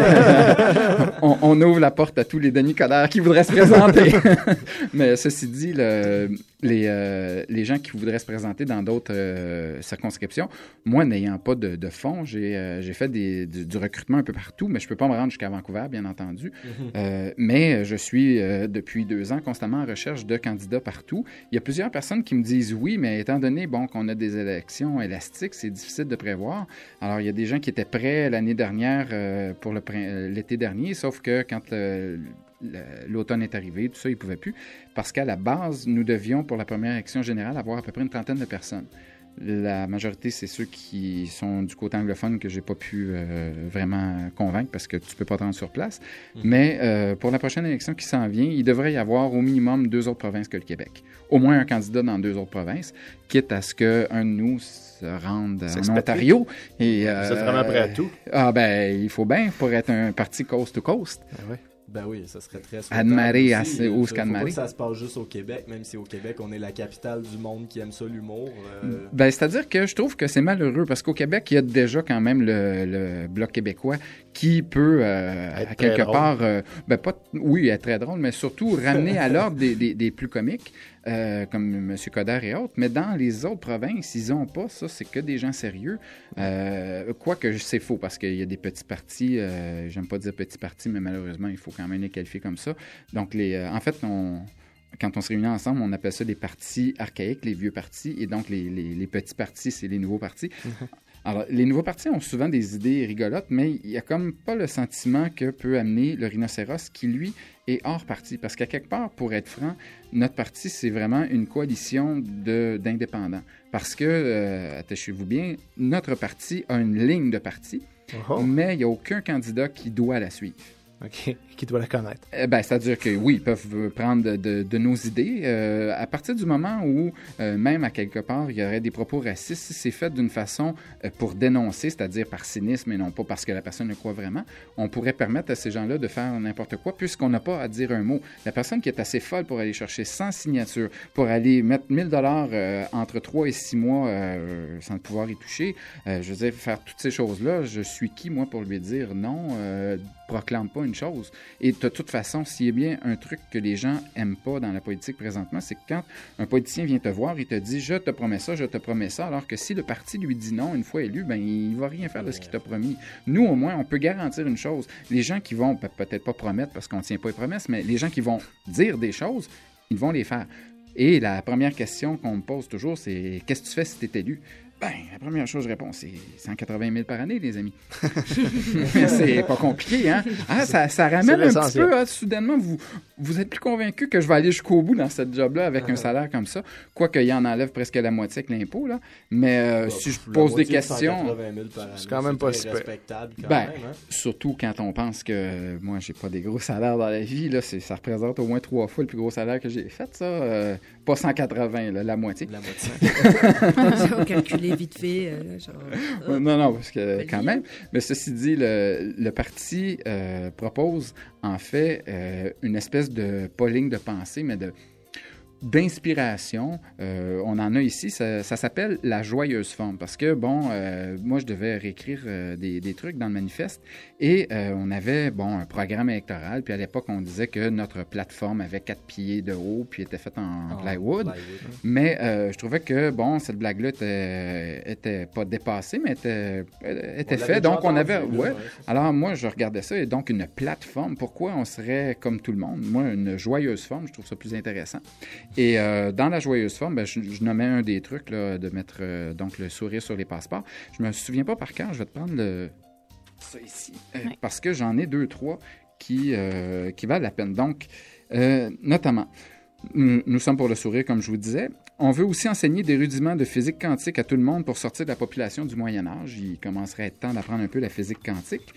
on ouvre la porte à tous les Denis Coderre qui voudraient se présenter. Mais ceci dit, les gens qui voudraient se présenter dans d'autres circonscriptions, moi, n'ayant pas de fonds, j'ai fait du recrutement un peu partout, mais je ne peux pas me rendre jusqu'à Vancouver, bien entendu. Mais je suis, depuis 2 ans, constamment en recherche de candidats partout. Il y a plusieurs personnes qui me disent oui, mais étant donné qu'on a des élections élastiques, c'est difficile de prévoir. Alors, il y a des gens qui étaient prêts l'année dernière pour l'été dernier, sauf que quand l'automne est arrivé, tout ça, ils ne pouvaient plus, parce qu'à la base, nous devions, pour la première élection générale, avoir à peu près une trentaine de personnes. La majorité, c'est ceux qui sont du côté anglophone que j'ai pas pu vraiment convaincre parce que tu peux pas te rendre sur place. Mais pour la prochaine élection qui s'en vient, il devrait y avoir au minimum 2 autres provinces que le Québec. Au moins un candidat dans 2 autres provinces, quitte à ce qu'un de nous se rende en Ontario. Et, Vous êtes vraiment prêt à tout? Ah ben, il faut bien pour être un parti coast to coast. Ah ouais. Ben oui, ça serait très Admaré à ce où ce qu'Admaré. Faut pas que ça se passe juste au Québec, même si au Québec, on est la capitale du monde qui aime ça, l'humour. Ben, c'est-à-dire que je trouve que c'est malheureux parce qu'au Québec, il y a déjà quand même le Bloc québécois qui peut, à quelque part, oui, être très drôle, mais surtout ramener à l'ordre des plus comiques, comme M. Coderre et autres. Mais dans les autres provinces, ils n'ont pas ça. C'est que des gens sérieux. Quoique c'est faux parce qu'il y a des petits partis. J'aime pas dire petits partis, mais malheureusement, il faut quand même les qualifier comme ça. Donc, en fait, quand on se réunit ensemble, on appelle ça des partis archaïques, les vieux partis. Et donc, les petits partis, c'est les nouveaux partis. Alors, les nouveaux partis ont souvent des idées rigolotes, mais il n'y a comme pas le sentiment que peut amener le rhinocéros qui, lui, est hors parti. Parce qu'à quelque part, pour être franc, notre parti, c'est vraiment une coalition d'indépendants. Parce que, attachez-vous bien, notre parti a une ligne de parti, mais il n'y a aucun candidat qui doit la suivre. OK. Qui doit la connaître. C'est-à-dire que oui, ils peuvent prendre de nos idées. À partir du moment où, même à quelque part, il y aurait des propos racistes, si c'est fait d'une façon pour dénoncer, c'est-à-dire par cynisme et non pas parce que la personne le croit vraiment, on pourrait permettre à ces gens-là de faire n'importe quoi puisqu'on n'a pas à dire un mot. La personne qui est assez folle pour aller chercher 100 signatures, pour aller mettre 1000 $ entre 3 et 6 mois sans pouvoir y toucher, je veux dire, faire toutes ces choses-là, je suis qui, moi, pour lui dire non, proclame pas une chose. Et de toute façon, s'il y a bien un truc que les gens aiment pas dans la politique présentement, c'est que quand un politicien vient te voir, il te dit « je te promets ça », alors que si le parti lui dit non une fois élu, ben il va rien faire de ce qu'il t'a promis. Nous, au moins, on peut garantir une chose. Les gens qui vont, peut-être pas promettre parce qu'on ne tient pas les promesses, mais les gens qui vont dire des choses, ils vont les faire. Et la première question qu'on me pose toujours, c'est « qu'est-ce que tu fais si tu es élu ?» Ben, la première chose que je réponds, c'est 180 000 par année, les amis. C'est pas compliqué, hein? Ah, ça ramène un petit peu, soudainement, vous êtes plus convaincu que je vais aller jusqu'au bout dans cette job-là avec un salaire comme ça, quoique il en enlève presque la moitié avec l'impôt, là. Mais si je pose des questions... C'est quand même pas si respectable quand même, hein? Surtout quand on pense que moi, j'ai pas des gros salaires dans la vie, là, ça représente au moins 3 fois le plus gros salaire que j'ai fait, ça. Pas 180, là, la moitié. La moitié. On calculait vite fait. Non, parce que quand même. Mais ceci dit, le parti propose en fait une espèce de, pas ligne de pensée, mais d'inspiration. On en a ici, ça s'appelle la joyeuse forme parce que, moi, je devais réécrire des trucs dans le manifeste et on avait, un programme électoral, puis à l'époque, on disait que notre plateforme avait 4 pieds de haut puis était faite en plywood. Mais je trouvais que, cette blague-là était pas dépassée, mais était faite. Donc, on avait... Ouais. Alors, moi, je regardais ça et donc une plateforme. Pourquoi on serait comme tout le monde? Moi, une joyeuse forme, je trouve ça plus intéressant. Et dans la joyeuse forme, je nommais un des trucs là, de mettre donc le sourire sur les passeports. Je me souviens pas par cœur, je vais te prendre ça ici, parce que j'en ai 2-3 qui valent la peine. Donc, notamment, nous sommes pour le sourire, comme je vous disais. On veut aussi enseigner des rudiments de physique quantique à tout le monde pour sortir de la population du Moyen-Âge. Il commencerait à être temps d'apprendre un peu la physique quantique.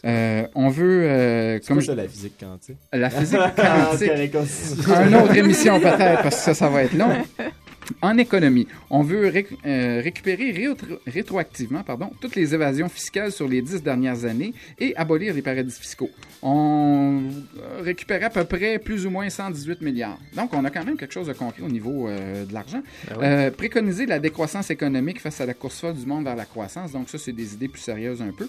On veut... c'est quoi ça, la physique quantique? La physique quantique. Une autre émission peut-être, parce que ça va être long. En économie, on veut récupérer rétroactivement toutes les évasions fiscales sur les 10 dernières années et abolir les paradis fiscaux. On récupère à peu près plus ou moins 118 milliards. Donc, on a quand même quelque chose de concret au niveau de l'argent. Préconiser la décroissance économique face à la course folle du monde vers la croissance. Donc, ça, c'est des idées plus sérieuses un peu.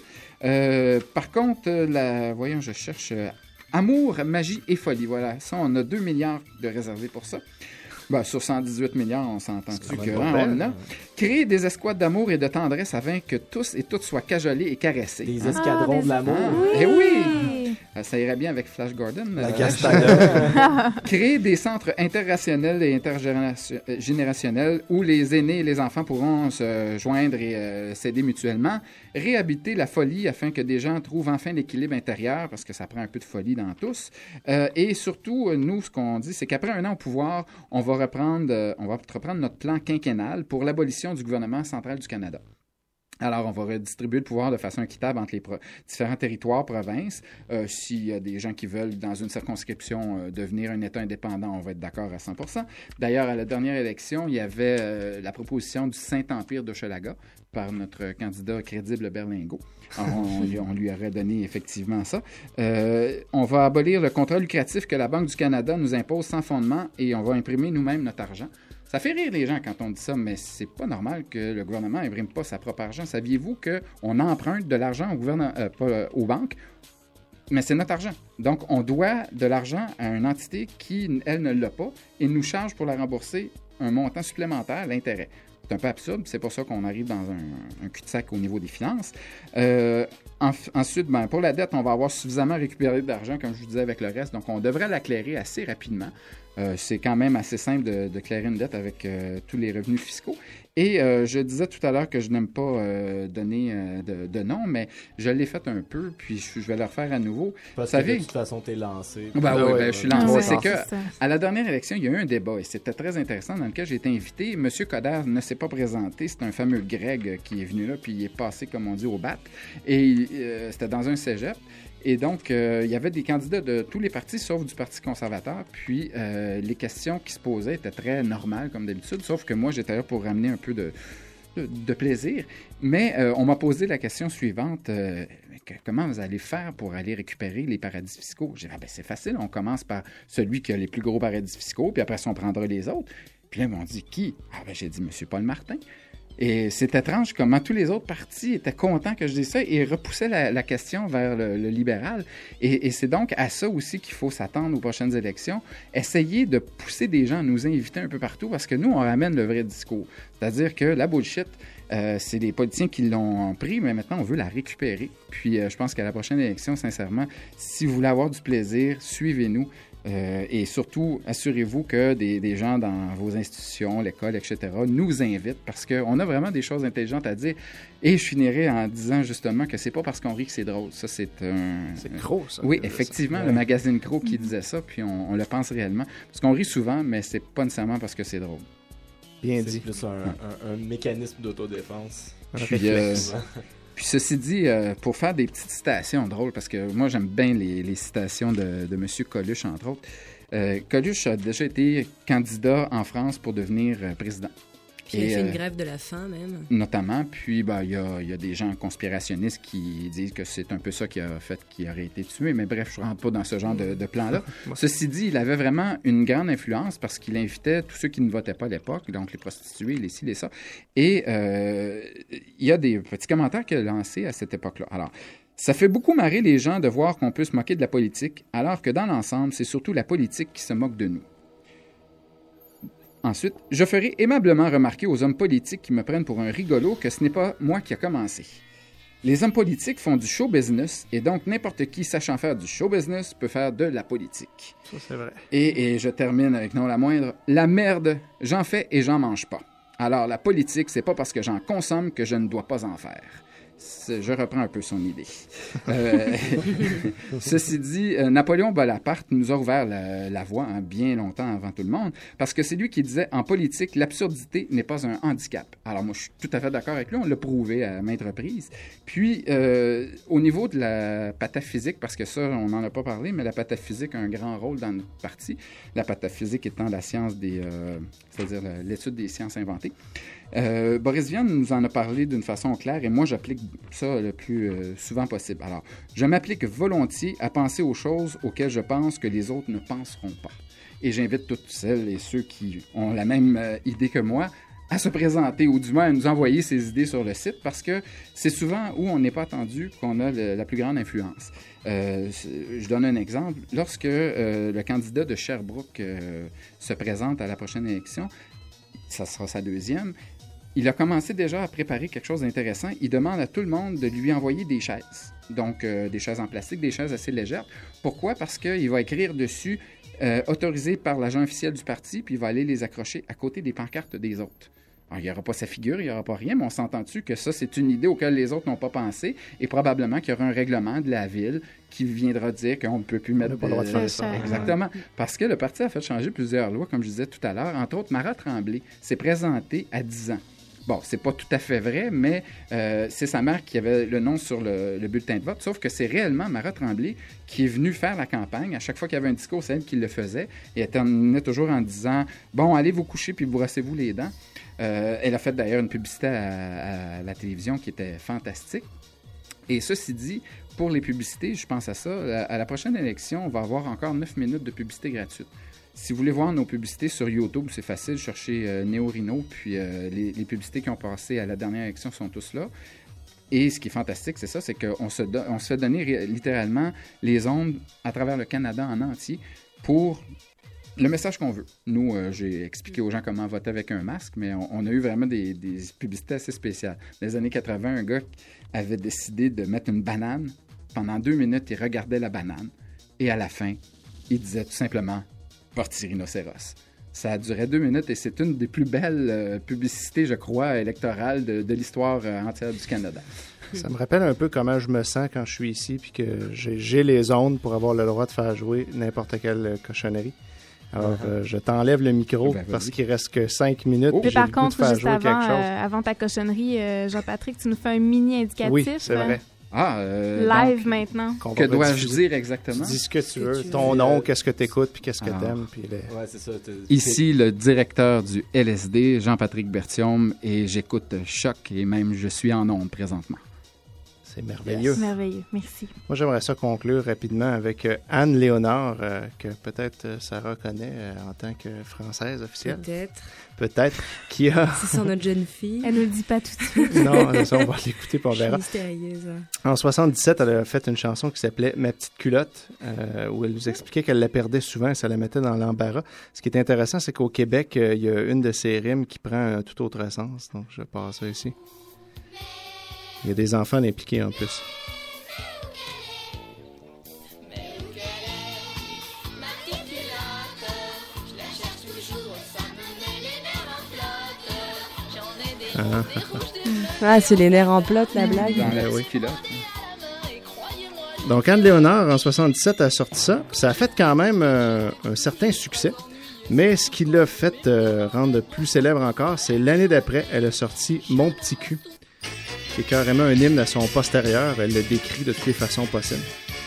Par contre, voyons, je cherche amour, magie et folie. Voilà, ça, on a 2 milliards de réservés pour ça. Sur 118 milliards, on s'entend-tu que on a. Créer des escouades d'amour et de tendresse afin que tous et toutes soient cajolés et caressés. Des escadrons de l'amour. Eh oui! ça irait bien avec Flash Gordon. La Castagnole. Créer des centres interrationnels et intergénérationnels où les aînés et les enfants pourront se joindre et s'aider mutuellement. Réhabiliter la folie afin que des gens trouvent enfin l'équilibre intérieur, parce que ça prend un peu de folie dans tous. Et surtout, nous, ce qu'on dit, c'est qu'après un an au pouvoir, on va reprendre notre plan quinquennal pour l'abolition du gouvernement central du Canada. Alors, on va redistribuer le pouvoir de façon équitable entre les différents territoires, provinces. S'il y a des gens qui veulent, dans une circonscription, devenir un État indépendant, on va être d'accord à 100%. D'ailleurs, à la dernière élection, il y avait la proposition du Saint-Empire d'Hochelaga par notre candidat crédible Berlingot. On lui aurait donné effectivement ça. On va abolir le contrat lucratif que la Banque du Canada nous impose sans fondement et on va imprimer nous-mêmes notre argent. Ça fait rire les gens quand on dit ça, mais c'est pas normal que le gouvernement n'imprime pas sa propre argent. Saviez-vous qu'on emprunte de l'argent aux banques, mais c'est notre argent. Donc, on doit de l'argent à une entité qui, elle, ne l'a pas et nous charge pour la rembourser un montant supplémentaire, l'intérêt. C'est un peu absurde, c'est pour ça qu'on arrive dans un cul-de-sac au niveau des finances. Ensuite, pour la dette, on va avoir suffisamment récupéré d'argent, comme je vous disais, avec le reste. Donc, on devrait la clairer assez rapidement. C'est quand même assez simple de clairer une dette avec tous les revenus fiscaux. Et je disais tout à l'heure que je n'aime pas donner de nom, mais je l'ai fait un peu, puis je vais le refaire à nouveau. Parce que de toute façon, t'es lancé. Je suis lancé. C'est que à la dernière élection, il y a eu un débat, et c'était très intéressant, dans lequel j'ai été invité. M. Coderre ne s'est pas présenté. C'est un fameux Greg qui est venu là, puis il est passé, comme on dit, au bat. Et c'était dans un cégep. Et donc, il y avait des candidats de tous les partis, sauf du Parti conservateur. Puis, les questions qui se posaient étaient très normales, comme d'habitude, sauf que moi, j'étais là pour ramener un peu de plaisir. Mais on m'a posé la question suivante. Comment vous allez faire pour aller récupérer les paradis fiscaux? J'ai dit, c'est facile, on commence par celui qui a les plus gros paradis fiscaux, puis après ça, on prendra les autres. Puis là, ils m'ont dit, qui? J'ai dit, M. Paul Martin. Et c'est étrange comment tous les autres partis étaient contents que je dise ça et repoussaient la question vers le libéral. Et c'est donc à ça aussi qu'il faut s'attendre aux prochaines élections. Essayer de pousser des gens à nous inviter un peu partout parce que nous, on ramène le vrai discours. C'est-à-dire que la bullshit, c'est les politiciens qui l'ont pris, mais maintenant, on veut la récupérer. Puis je pense qu'à la prochaine élection, sincèrement, si vous voulez avoir du plaisir, suivez-nous. Et surtout, assurez-vous que des gens dans vos institutions, l'école, etc., nous invitent parce qu'on a vraiment des choses intelligentes à dire. Et je finirai en disant justement que c'est pas parce qu'on rit que c'est drôle. Ça, c'est un... C'est Crow, ça. Oui, effectivement, le magazine Crow qui disait ça, puis on le pense réellement. Parce qu'on rit souvent, mais c'est pas nécessairement parce que c'est drôle. Bien dit. C'est plus un mécanisme d'autodéfense. Puis ceci dit, pour faire des petites citations drôles, parce que moi j'aime bien les citations de M. Coluche, entre autres. Coluche a déjà été candidat en France pour devenir président. Puis il a fait une grève de la faim, même. Notamment. Puis, il y a des gens conspirationnistes qui disent que c'est un peu ça qui a fait qu'il aurait été tué. Mais bref, je ne rentre pas dans ce genre de plan-là. Ceci dit, il avait vraiment une grande influence parce qu'il invitait tous ceux qui ne votaient pas à l'époque, donc les prostituées, les ci, les ça. Et il y a des petits commentaires qu'il a lancés à cette époque-là. Alors, ça fait beaucoup marrer les gens de voir qu'on peut se moquer de la politique, alors que dans l'ensemble, c'est surtout la politique qui se moque de nous. Ensuite, je ferai aimablement remarquer aux hommes politiques qui me prennent pour un rigolo que ce n'est pas moi qui a commencé. Les hommes politiques font du show business et donc n'importe qui sachant faire du show business peut faire de la politique. Ça, c'est vrai. Et je termine avec non la moindre. La merde, j'en fais et j'en mange pas. Alors la politique, c'est pas parce que j'en consomme que je ne dois pas en faire. Je reprends un peu son idée. Ceci dit, Napoléon Bonaparte nous a ouvert la voie bien longtemps avant tout le monde, parce que c'est lui qui disait, en politique, l'absurdité n'est pas un handicap. Alors moi, je suis tout à fait d'accord avec lui, on l'a prouvé à maintes reprises. Puis, au niveau de la pataphysique, parce que ça, on n'en a pas parlé, mais la pataphysique a un grand rôle dans notre partie. La pataphysique étant la science c'est-à-dire l'étude des sciences inventées. Boris Vian nous en a parlé d'une façon claire et moi j'applique ça le plus souvent possible. Alors, je m'applique volontiers à penser aux choses auxquelles je pense que les autres ne penseront pas. Et j'invite toutes celles et ceux qui ont la même idée que moi à se présenter ou du moins à nous envoyer ces idées sur le site parce que c'est souvent où on n'est pas attendu qu'on a la plus grande influence. Je donne un exemple. Lorsque le candidat de Sherbrooke se présente à la prochaine élection, ça sera sa deuxième, il a commencé déjà à préparer quelque chose d'intéressant. Il demande à tout le monde de lui envoyer des chaises. Donc, des chaises en plastique, des chaises assez légères. Pourquoi? Parce qu'il va écrire dessus « autorisé par l'agent officiel du parti », puis il va aller les accrocher à côté des pancartes des autres. Alors, il n'y aura pas sa figure, il n'y aura pas rien, mais on s'entend-tu que ça, c'est une idée auquel les autres n'ont pas pensé, et probablement qu'il y aura un règlement de la ville qui viendra dire qu'on ne peut plus mettre... pas le droit de faire ça. Exactement. Parce que le parti a fait changer plusieurs lois, comme je disais tout à l'heure. Entre autres, Marat Tremblay s'est présenté à 10 ans. Bon, c'est pas tout à fait vrai, mais c'est sa mère qui avait le nom sur le bulletin de vote, sauf que c'est réellement Marat Tremblay qui est venu faire la campagne. À chaque fois qu'il y avait un discours, c'est elle qui le faisait, et elle terminait toujours en disant « Bon, allez vous coucher, puis brossez-vous les dents ». Elle a fait d'ailleurs une publicité à la télévision qui était fantastique. Et ceci dit, pour les publicités, je pense à ça, à la prochaine élection, on va avoir encore 9 minutes de publicité gratuite. Si vous voulez voir nos publicités sur YouTube, c'est facile, cherchez Néo Rino, puis les publicités qui ont passé à la dernière élection sont tous là. Et ce qui est fantastique, c'est ça, c'est qu'on se fait donner littéralement les ondes à travers le Canada en entier pour le message qu'on veut. Nous, j'ai expliqué aux gens comment voter avec un masque, mais on a eu vraiment des publicités assez spéciales. Dans les années 80, un gars avait décidé de mettre une banane. Pendant 2 minutes, il regardait la banane. Et à la fin, il disait tout simplement « Parti rhinocéros ». Ça a duré 2 minutes et c'est une des plus belles publicités, je crois, électorales de l'histoire entière du Canada. Ça me rappelle un peu comment je me sens quand je suis ici puis que j'ai les ondes pour avoir le droit de faire jouer n'importe quelle cochonnerie. Alors, je t'enlève le micro parce qu'il reste que 5 minutes. Mais par contre, juste avant ta cochonnerie, Jean-Patrick, tu nous fais un mini indicatif. Oui, c'est vrai. Live donc, maintenant. Que dois-je dire exactement? Tu dis ce que tu veux, ton nom, qu'est-ce que tu écoutes, puis qu'est-ce que t'aimes. Puis Ouais, c'est ça. Ici, le directeur du LSD, Jean-Patrick Berthiaume, et j'écoute Choc, et même je suis en ondes présentement. C'est merveilleux. Yes. Merveilleux, merci. Moi, j'aimerais ça conclure rapidement avec Anne Léonard, que peut-être Sarah connaît en tant que Française officielle. Peut-être. Qui a... C'est sur notre jeune fille. Elle ne le dit pas tout de suite. Non, ça, on va l'écouter pour on verra. Mystérieuse. En 77, elle a fait une chanson qui s'appelait « Ma petite culotte », où elle nous expliquait qu'elle la perdait souvent et ça la mettait dans l'embarras. Ce qui est intéressant, c'est qu'au Québec, il y a une de ses rimes qui prend un tout autre sens. Donc, je passe ça ici. Il y a des enfants impliqués en plus. Ah, c'est les nerfs en plot, la blague. Dans la culotte. Donc, Anne Léonard, en 77, a sorti ça. Ça a fait quand même un certain succès. Mais ce qui l'a fait rendre plus célèbre encore, c'est l'année d'après, elle a sorti « Mon petit cul ». Qui est carrément un hymne à son postérieur. Elle le décrit de toutes les façons possibles.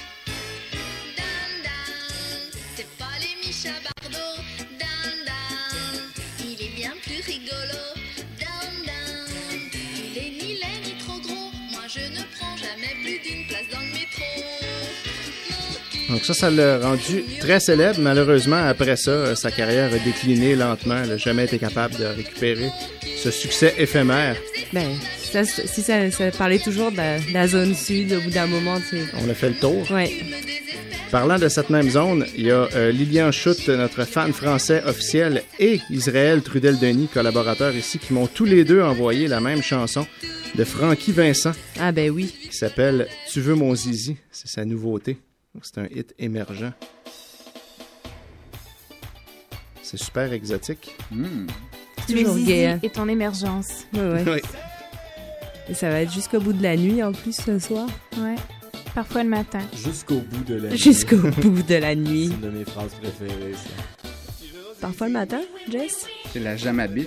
Donc ça l'a rendu très célèbre. Malheureusement, après ça, sa carrière a décliné lentement. Elle n'a jamais été capable de récupérer ce succès éphémère. Ben, si ça parlait toujours de la zone sud, au bout d'un moment, tu sais. On a fait le tour. Oui. Parlant de cette même zone, il y a Lilian Schutt, notre fan français officiel, et Israël Trudel-Denis, collaborateur ici, qui m'ont tous les deux envoyé la même chanson de Francky Vincent. Ah ben oui. Qui s'appelle « Tu veux mon zizi ». C'est sa nouveauté. Donc, c'est un hit émergent. C'est super exotique. Toujours gay. Hein? Et ton émergence. Oui. Et ça va être jusqu'au bout de la nuit en plus ce soir. Ouais. Parfois le matin. Jusqu'au bout de la nuit. Jusqu'au bout de la nuit. C'est une de mes phrases préférées, ça. Parfois le matin, Jess? C'est la jamabite.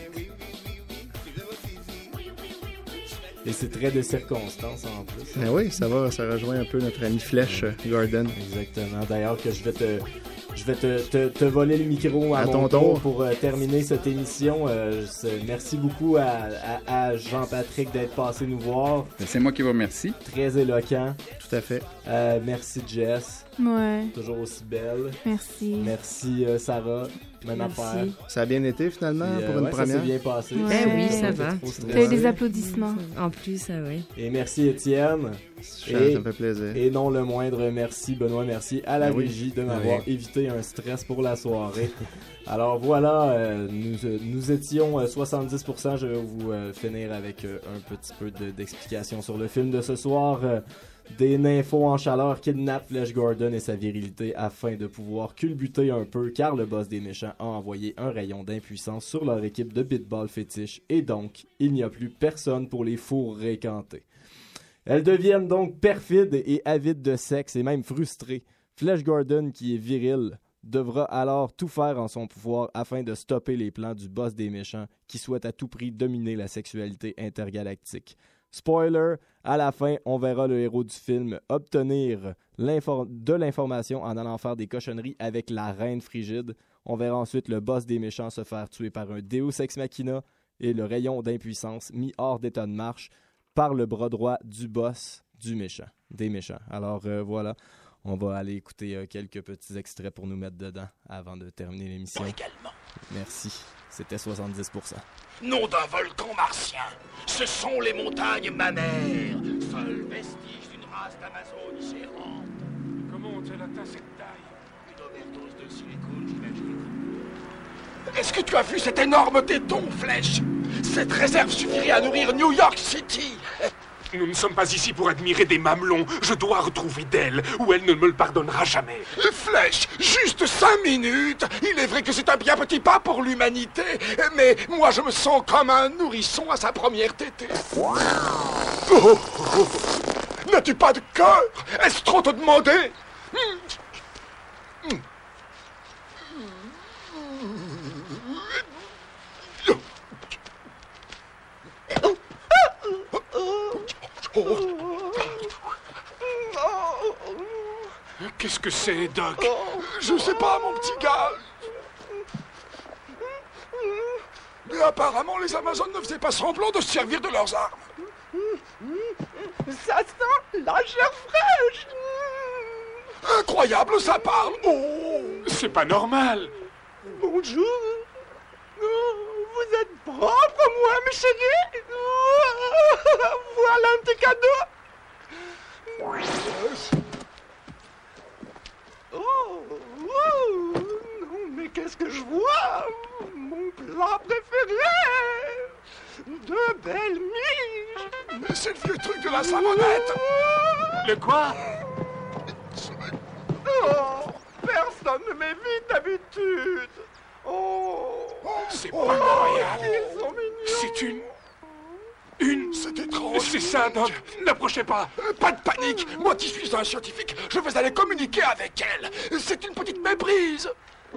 Et c'est très de circonstances en plus. Ben oui, ça rejoint un peu notre ami Flèche Gordon. Exactement. D'ailleurs, que je vais te voler le micro à mon tour pour terminer cette émission. Merci beaucoup à Jean-Patrick d'être passé nous voir. C'est moi qui vous remercie. Très éloquent. Tout à fait. Merci Jess. Ouais. Toujours aussi belle. Merci. Merci, Sarah. Même Merci. affaire. Ça a bien été, finalement, Puis, pour une ouais, première? Ça s'est bien passé. Ouais. Ben oui, ça va. T'as eu des applaudissements. En plus, oui. Et merci, Étienne. Ça me fait plaisir. Et non le moindre merci, Benoît, merci à la Ben oui. régie de m'avoir évité un stress pour la soirée. Alors voilà, nous étions 70%. Je vais vous finir avec un petit peu d'explication sur le film de ce soir. Des nymphos en chaleur kidnappent Flash Gordon et sa virilité afin de pouvoir culbuter un peu, car le boss des méchants a envoyé un rayon d'impuissance sur leur équipe de bitball fétiche, et donc il n'y a plus personne pour les fourrer canter. Elles deviennent donc perfides et avides de sexe et même frustrées. Flash Gordon, qui est viril, devra alors tout faire en son pouvoir afin de stopper les plans du boss des méchants qui souhaite à tout prix dominer la sexualité intergalactique. Spoiler, à la fin, on verra le héros du film obtenir de l'information en allant faire des cochonneries avec la reine frigide. On verra ensuite le boss des méchants se faire tuer par un Deus Ex Machina et le rayon d'impuissance mis hors d'état de marche par le bras droit du boss des méchants. Alors voilà, on va aller écouter quelques petits extraits pour nous mettre dedans avant de terminer l'émission. Moi également. Merci, c'était 70%. Nom d'un volcan martien, ce sont les montagnes mammaires, seul vestige d'une race d'Amazones géante. Comment ont-elles atteint cette taille? Une overdose de silicone, j'imagine. Est-ce que tu as vu cet énorme téton, Flèche? Cette réserve suffirait à nourrir New York City. Nous ne sommes pas ici pour admirer des mamelons. Je dois retrouver d'elle, ou elle ne me le pardonnera jamais. Flèche, juste 5 minutes. Il est vrai que c'est un bien petit pas pour l'humanité, mais moi je me sens comme un nourrisson à sa première tétée. Oh. N'as-tu pas de cœur? Est-ce trop te demander? Qu'est-ce que c'est, Doc? Je sais pas, mon petit gars. Mais apparemment, les Amazones ne faisaient pas semblant de se servir de leurs armes. Ça sent la chair fraîche. Incroyable, ça parle. Oh, c'est pas normal. Bonjour. Vous êtes propre, moi, mes chéris. Voilà un petit cadeau. Oh, non, mais qu'est-ce que je vois? Mon plat préféré. De belles miches. Mais c'est le vieux truc de la savonnette. Le quoi? Oh, personne ne m'évite d'habitude. Oh, c'est pas incroyable. Ils sont mignons. C'est une... C'est étrange. C'est ça, Doc. N'approchez pas. Pas de panique. Moi qui suis un scientifique, je vais aller communiquer avec elle. C'est une petite méprise.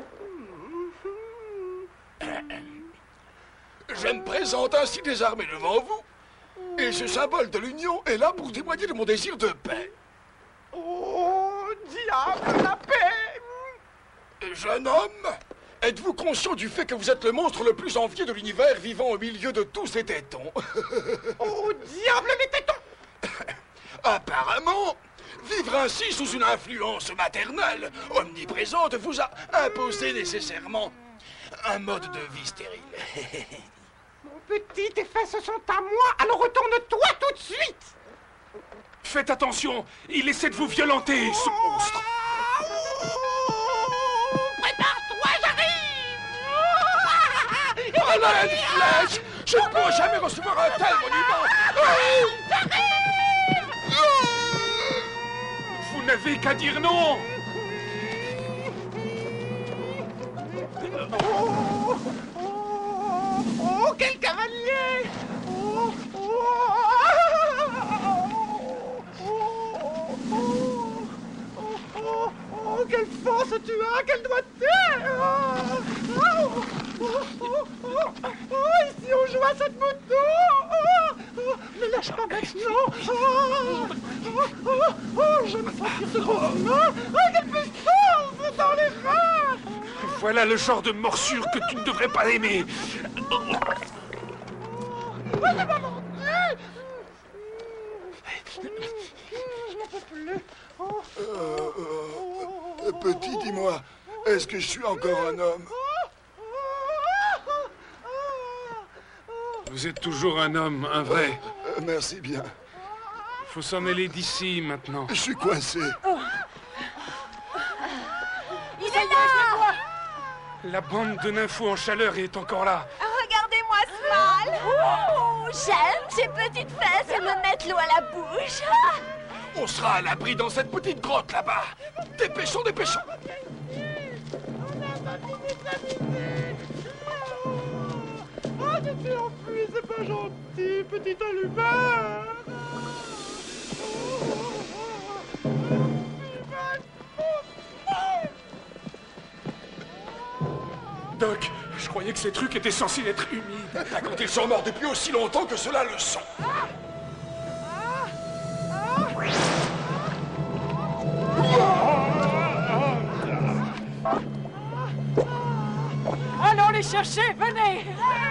Je me présente ainsi désarmé devant vous. Et ce symbole de l'union est là pour témoigner de mon désir de paix. Oh, diable, la paix. Jeune homme, êtes-vous conscient du fait que vous êtes le monstre le plus envié de l'univers vivant au milieu de tous ces tétons? Oh, diable, les tétons! Apparemment, vivre ainsi sous une influence maternelle omniprésente vous a imposé nécessairement un mode de vie stérile. Mon petit, tes fesses sont à moi, alors retourne-toi tout de suite! Faites attention, il essaie de vous violenter, ce monstre. Prépare-toi, j'arrive! À l'aide, Flèche! Je ne pourrai jamais recevoir un tel monument! Vous n'avez qu'à dire non! Oh, quel cavalier! Oh, quelle force tu as, quelle doigté! Ici on joue à cette moto! Ne lâche pas maintenant! Je me sens de vos mains! Quelle puissance dans les reins! Voilà le genre de morsure que tu ne devrais pas aimer. Je m'en peux plus! Petit, dis-moi, est-ce que je suis encore un homme? Vous êtes toujours un homme, un vrai. Merci bien. Faut s'en aller d'ici, maintenant. Je suis coincé. Il est là! La bande de nymphos en chaleur est encore là. Regardez-moi ce mâle! Oh, j'aime ces petites fesses et me mettre l'eau à la bouche. On sera à l'abri dans cette petite grotte là-bas. Dépêchons, dépêchons. Oh, tu t'es enfui, c'est pas gentil, petit allumeur. Doc, je croyais que ces trucs étaient censés être humides. Quand ils sont morts depuis aussi longtemps que cela le sont. Allons les chercher, venez!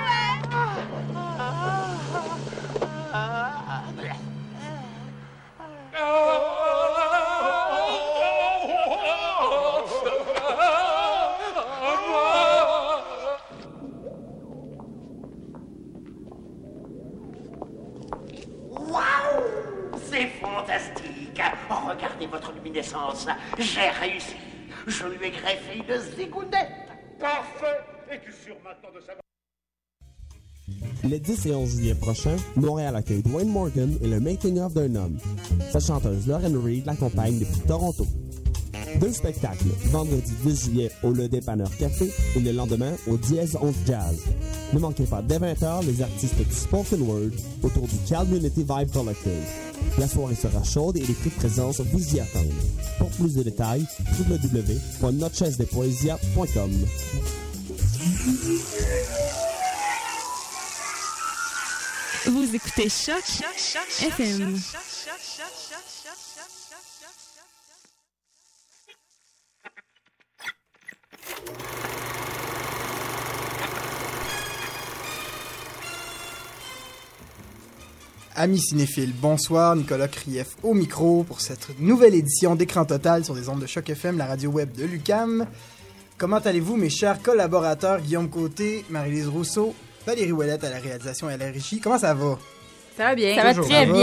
Waouh! C'est fantastique! Regardez votre luminescence. J'ai réussi. Je lui ai greffé une zigounette. Parfait! Es-tu sûr maintenant de savoir? Les 10 et 11 juillet prochains, Montréal accueille Dwayne Morgan et le making-of d'un homme. Sa chanteuse Lauren Reed l'accompagne depuis Toronto. 2 spectacles, vendredi 10 juillet au Le Dépanneur Café et le lendemain au Dièse 11 Jazz. Ne manquez pas dès 20h les artistes du spoken word autour du Community Vibe Collective. La soirée sera chaude et les prix de présence vous y attendent. Pour plus de détails, www.notrechaise-de-poesia.com. Vous écoutez Choc FM. Amis cinéphiles, bonsoir, Nicolas Krief au micro pour cette nouvelle édition d'Écran Total sur les ondes de Choc FM, la radio web de l'UQAM. Comment allez-vous mes chers collaborateurs Guillaume Côté, Marie-Lise Rousseau, Valérie Ouellette à la réalisation et à la régie? Comment ça va? Ça va bien. Ça va très bien.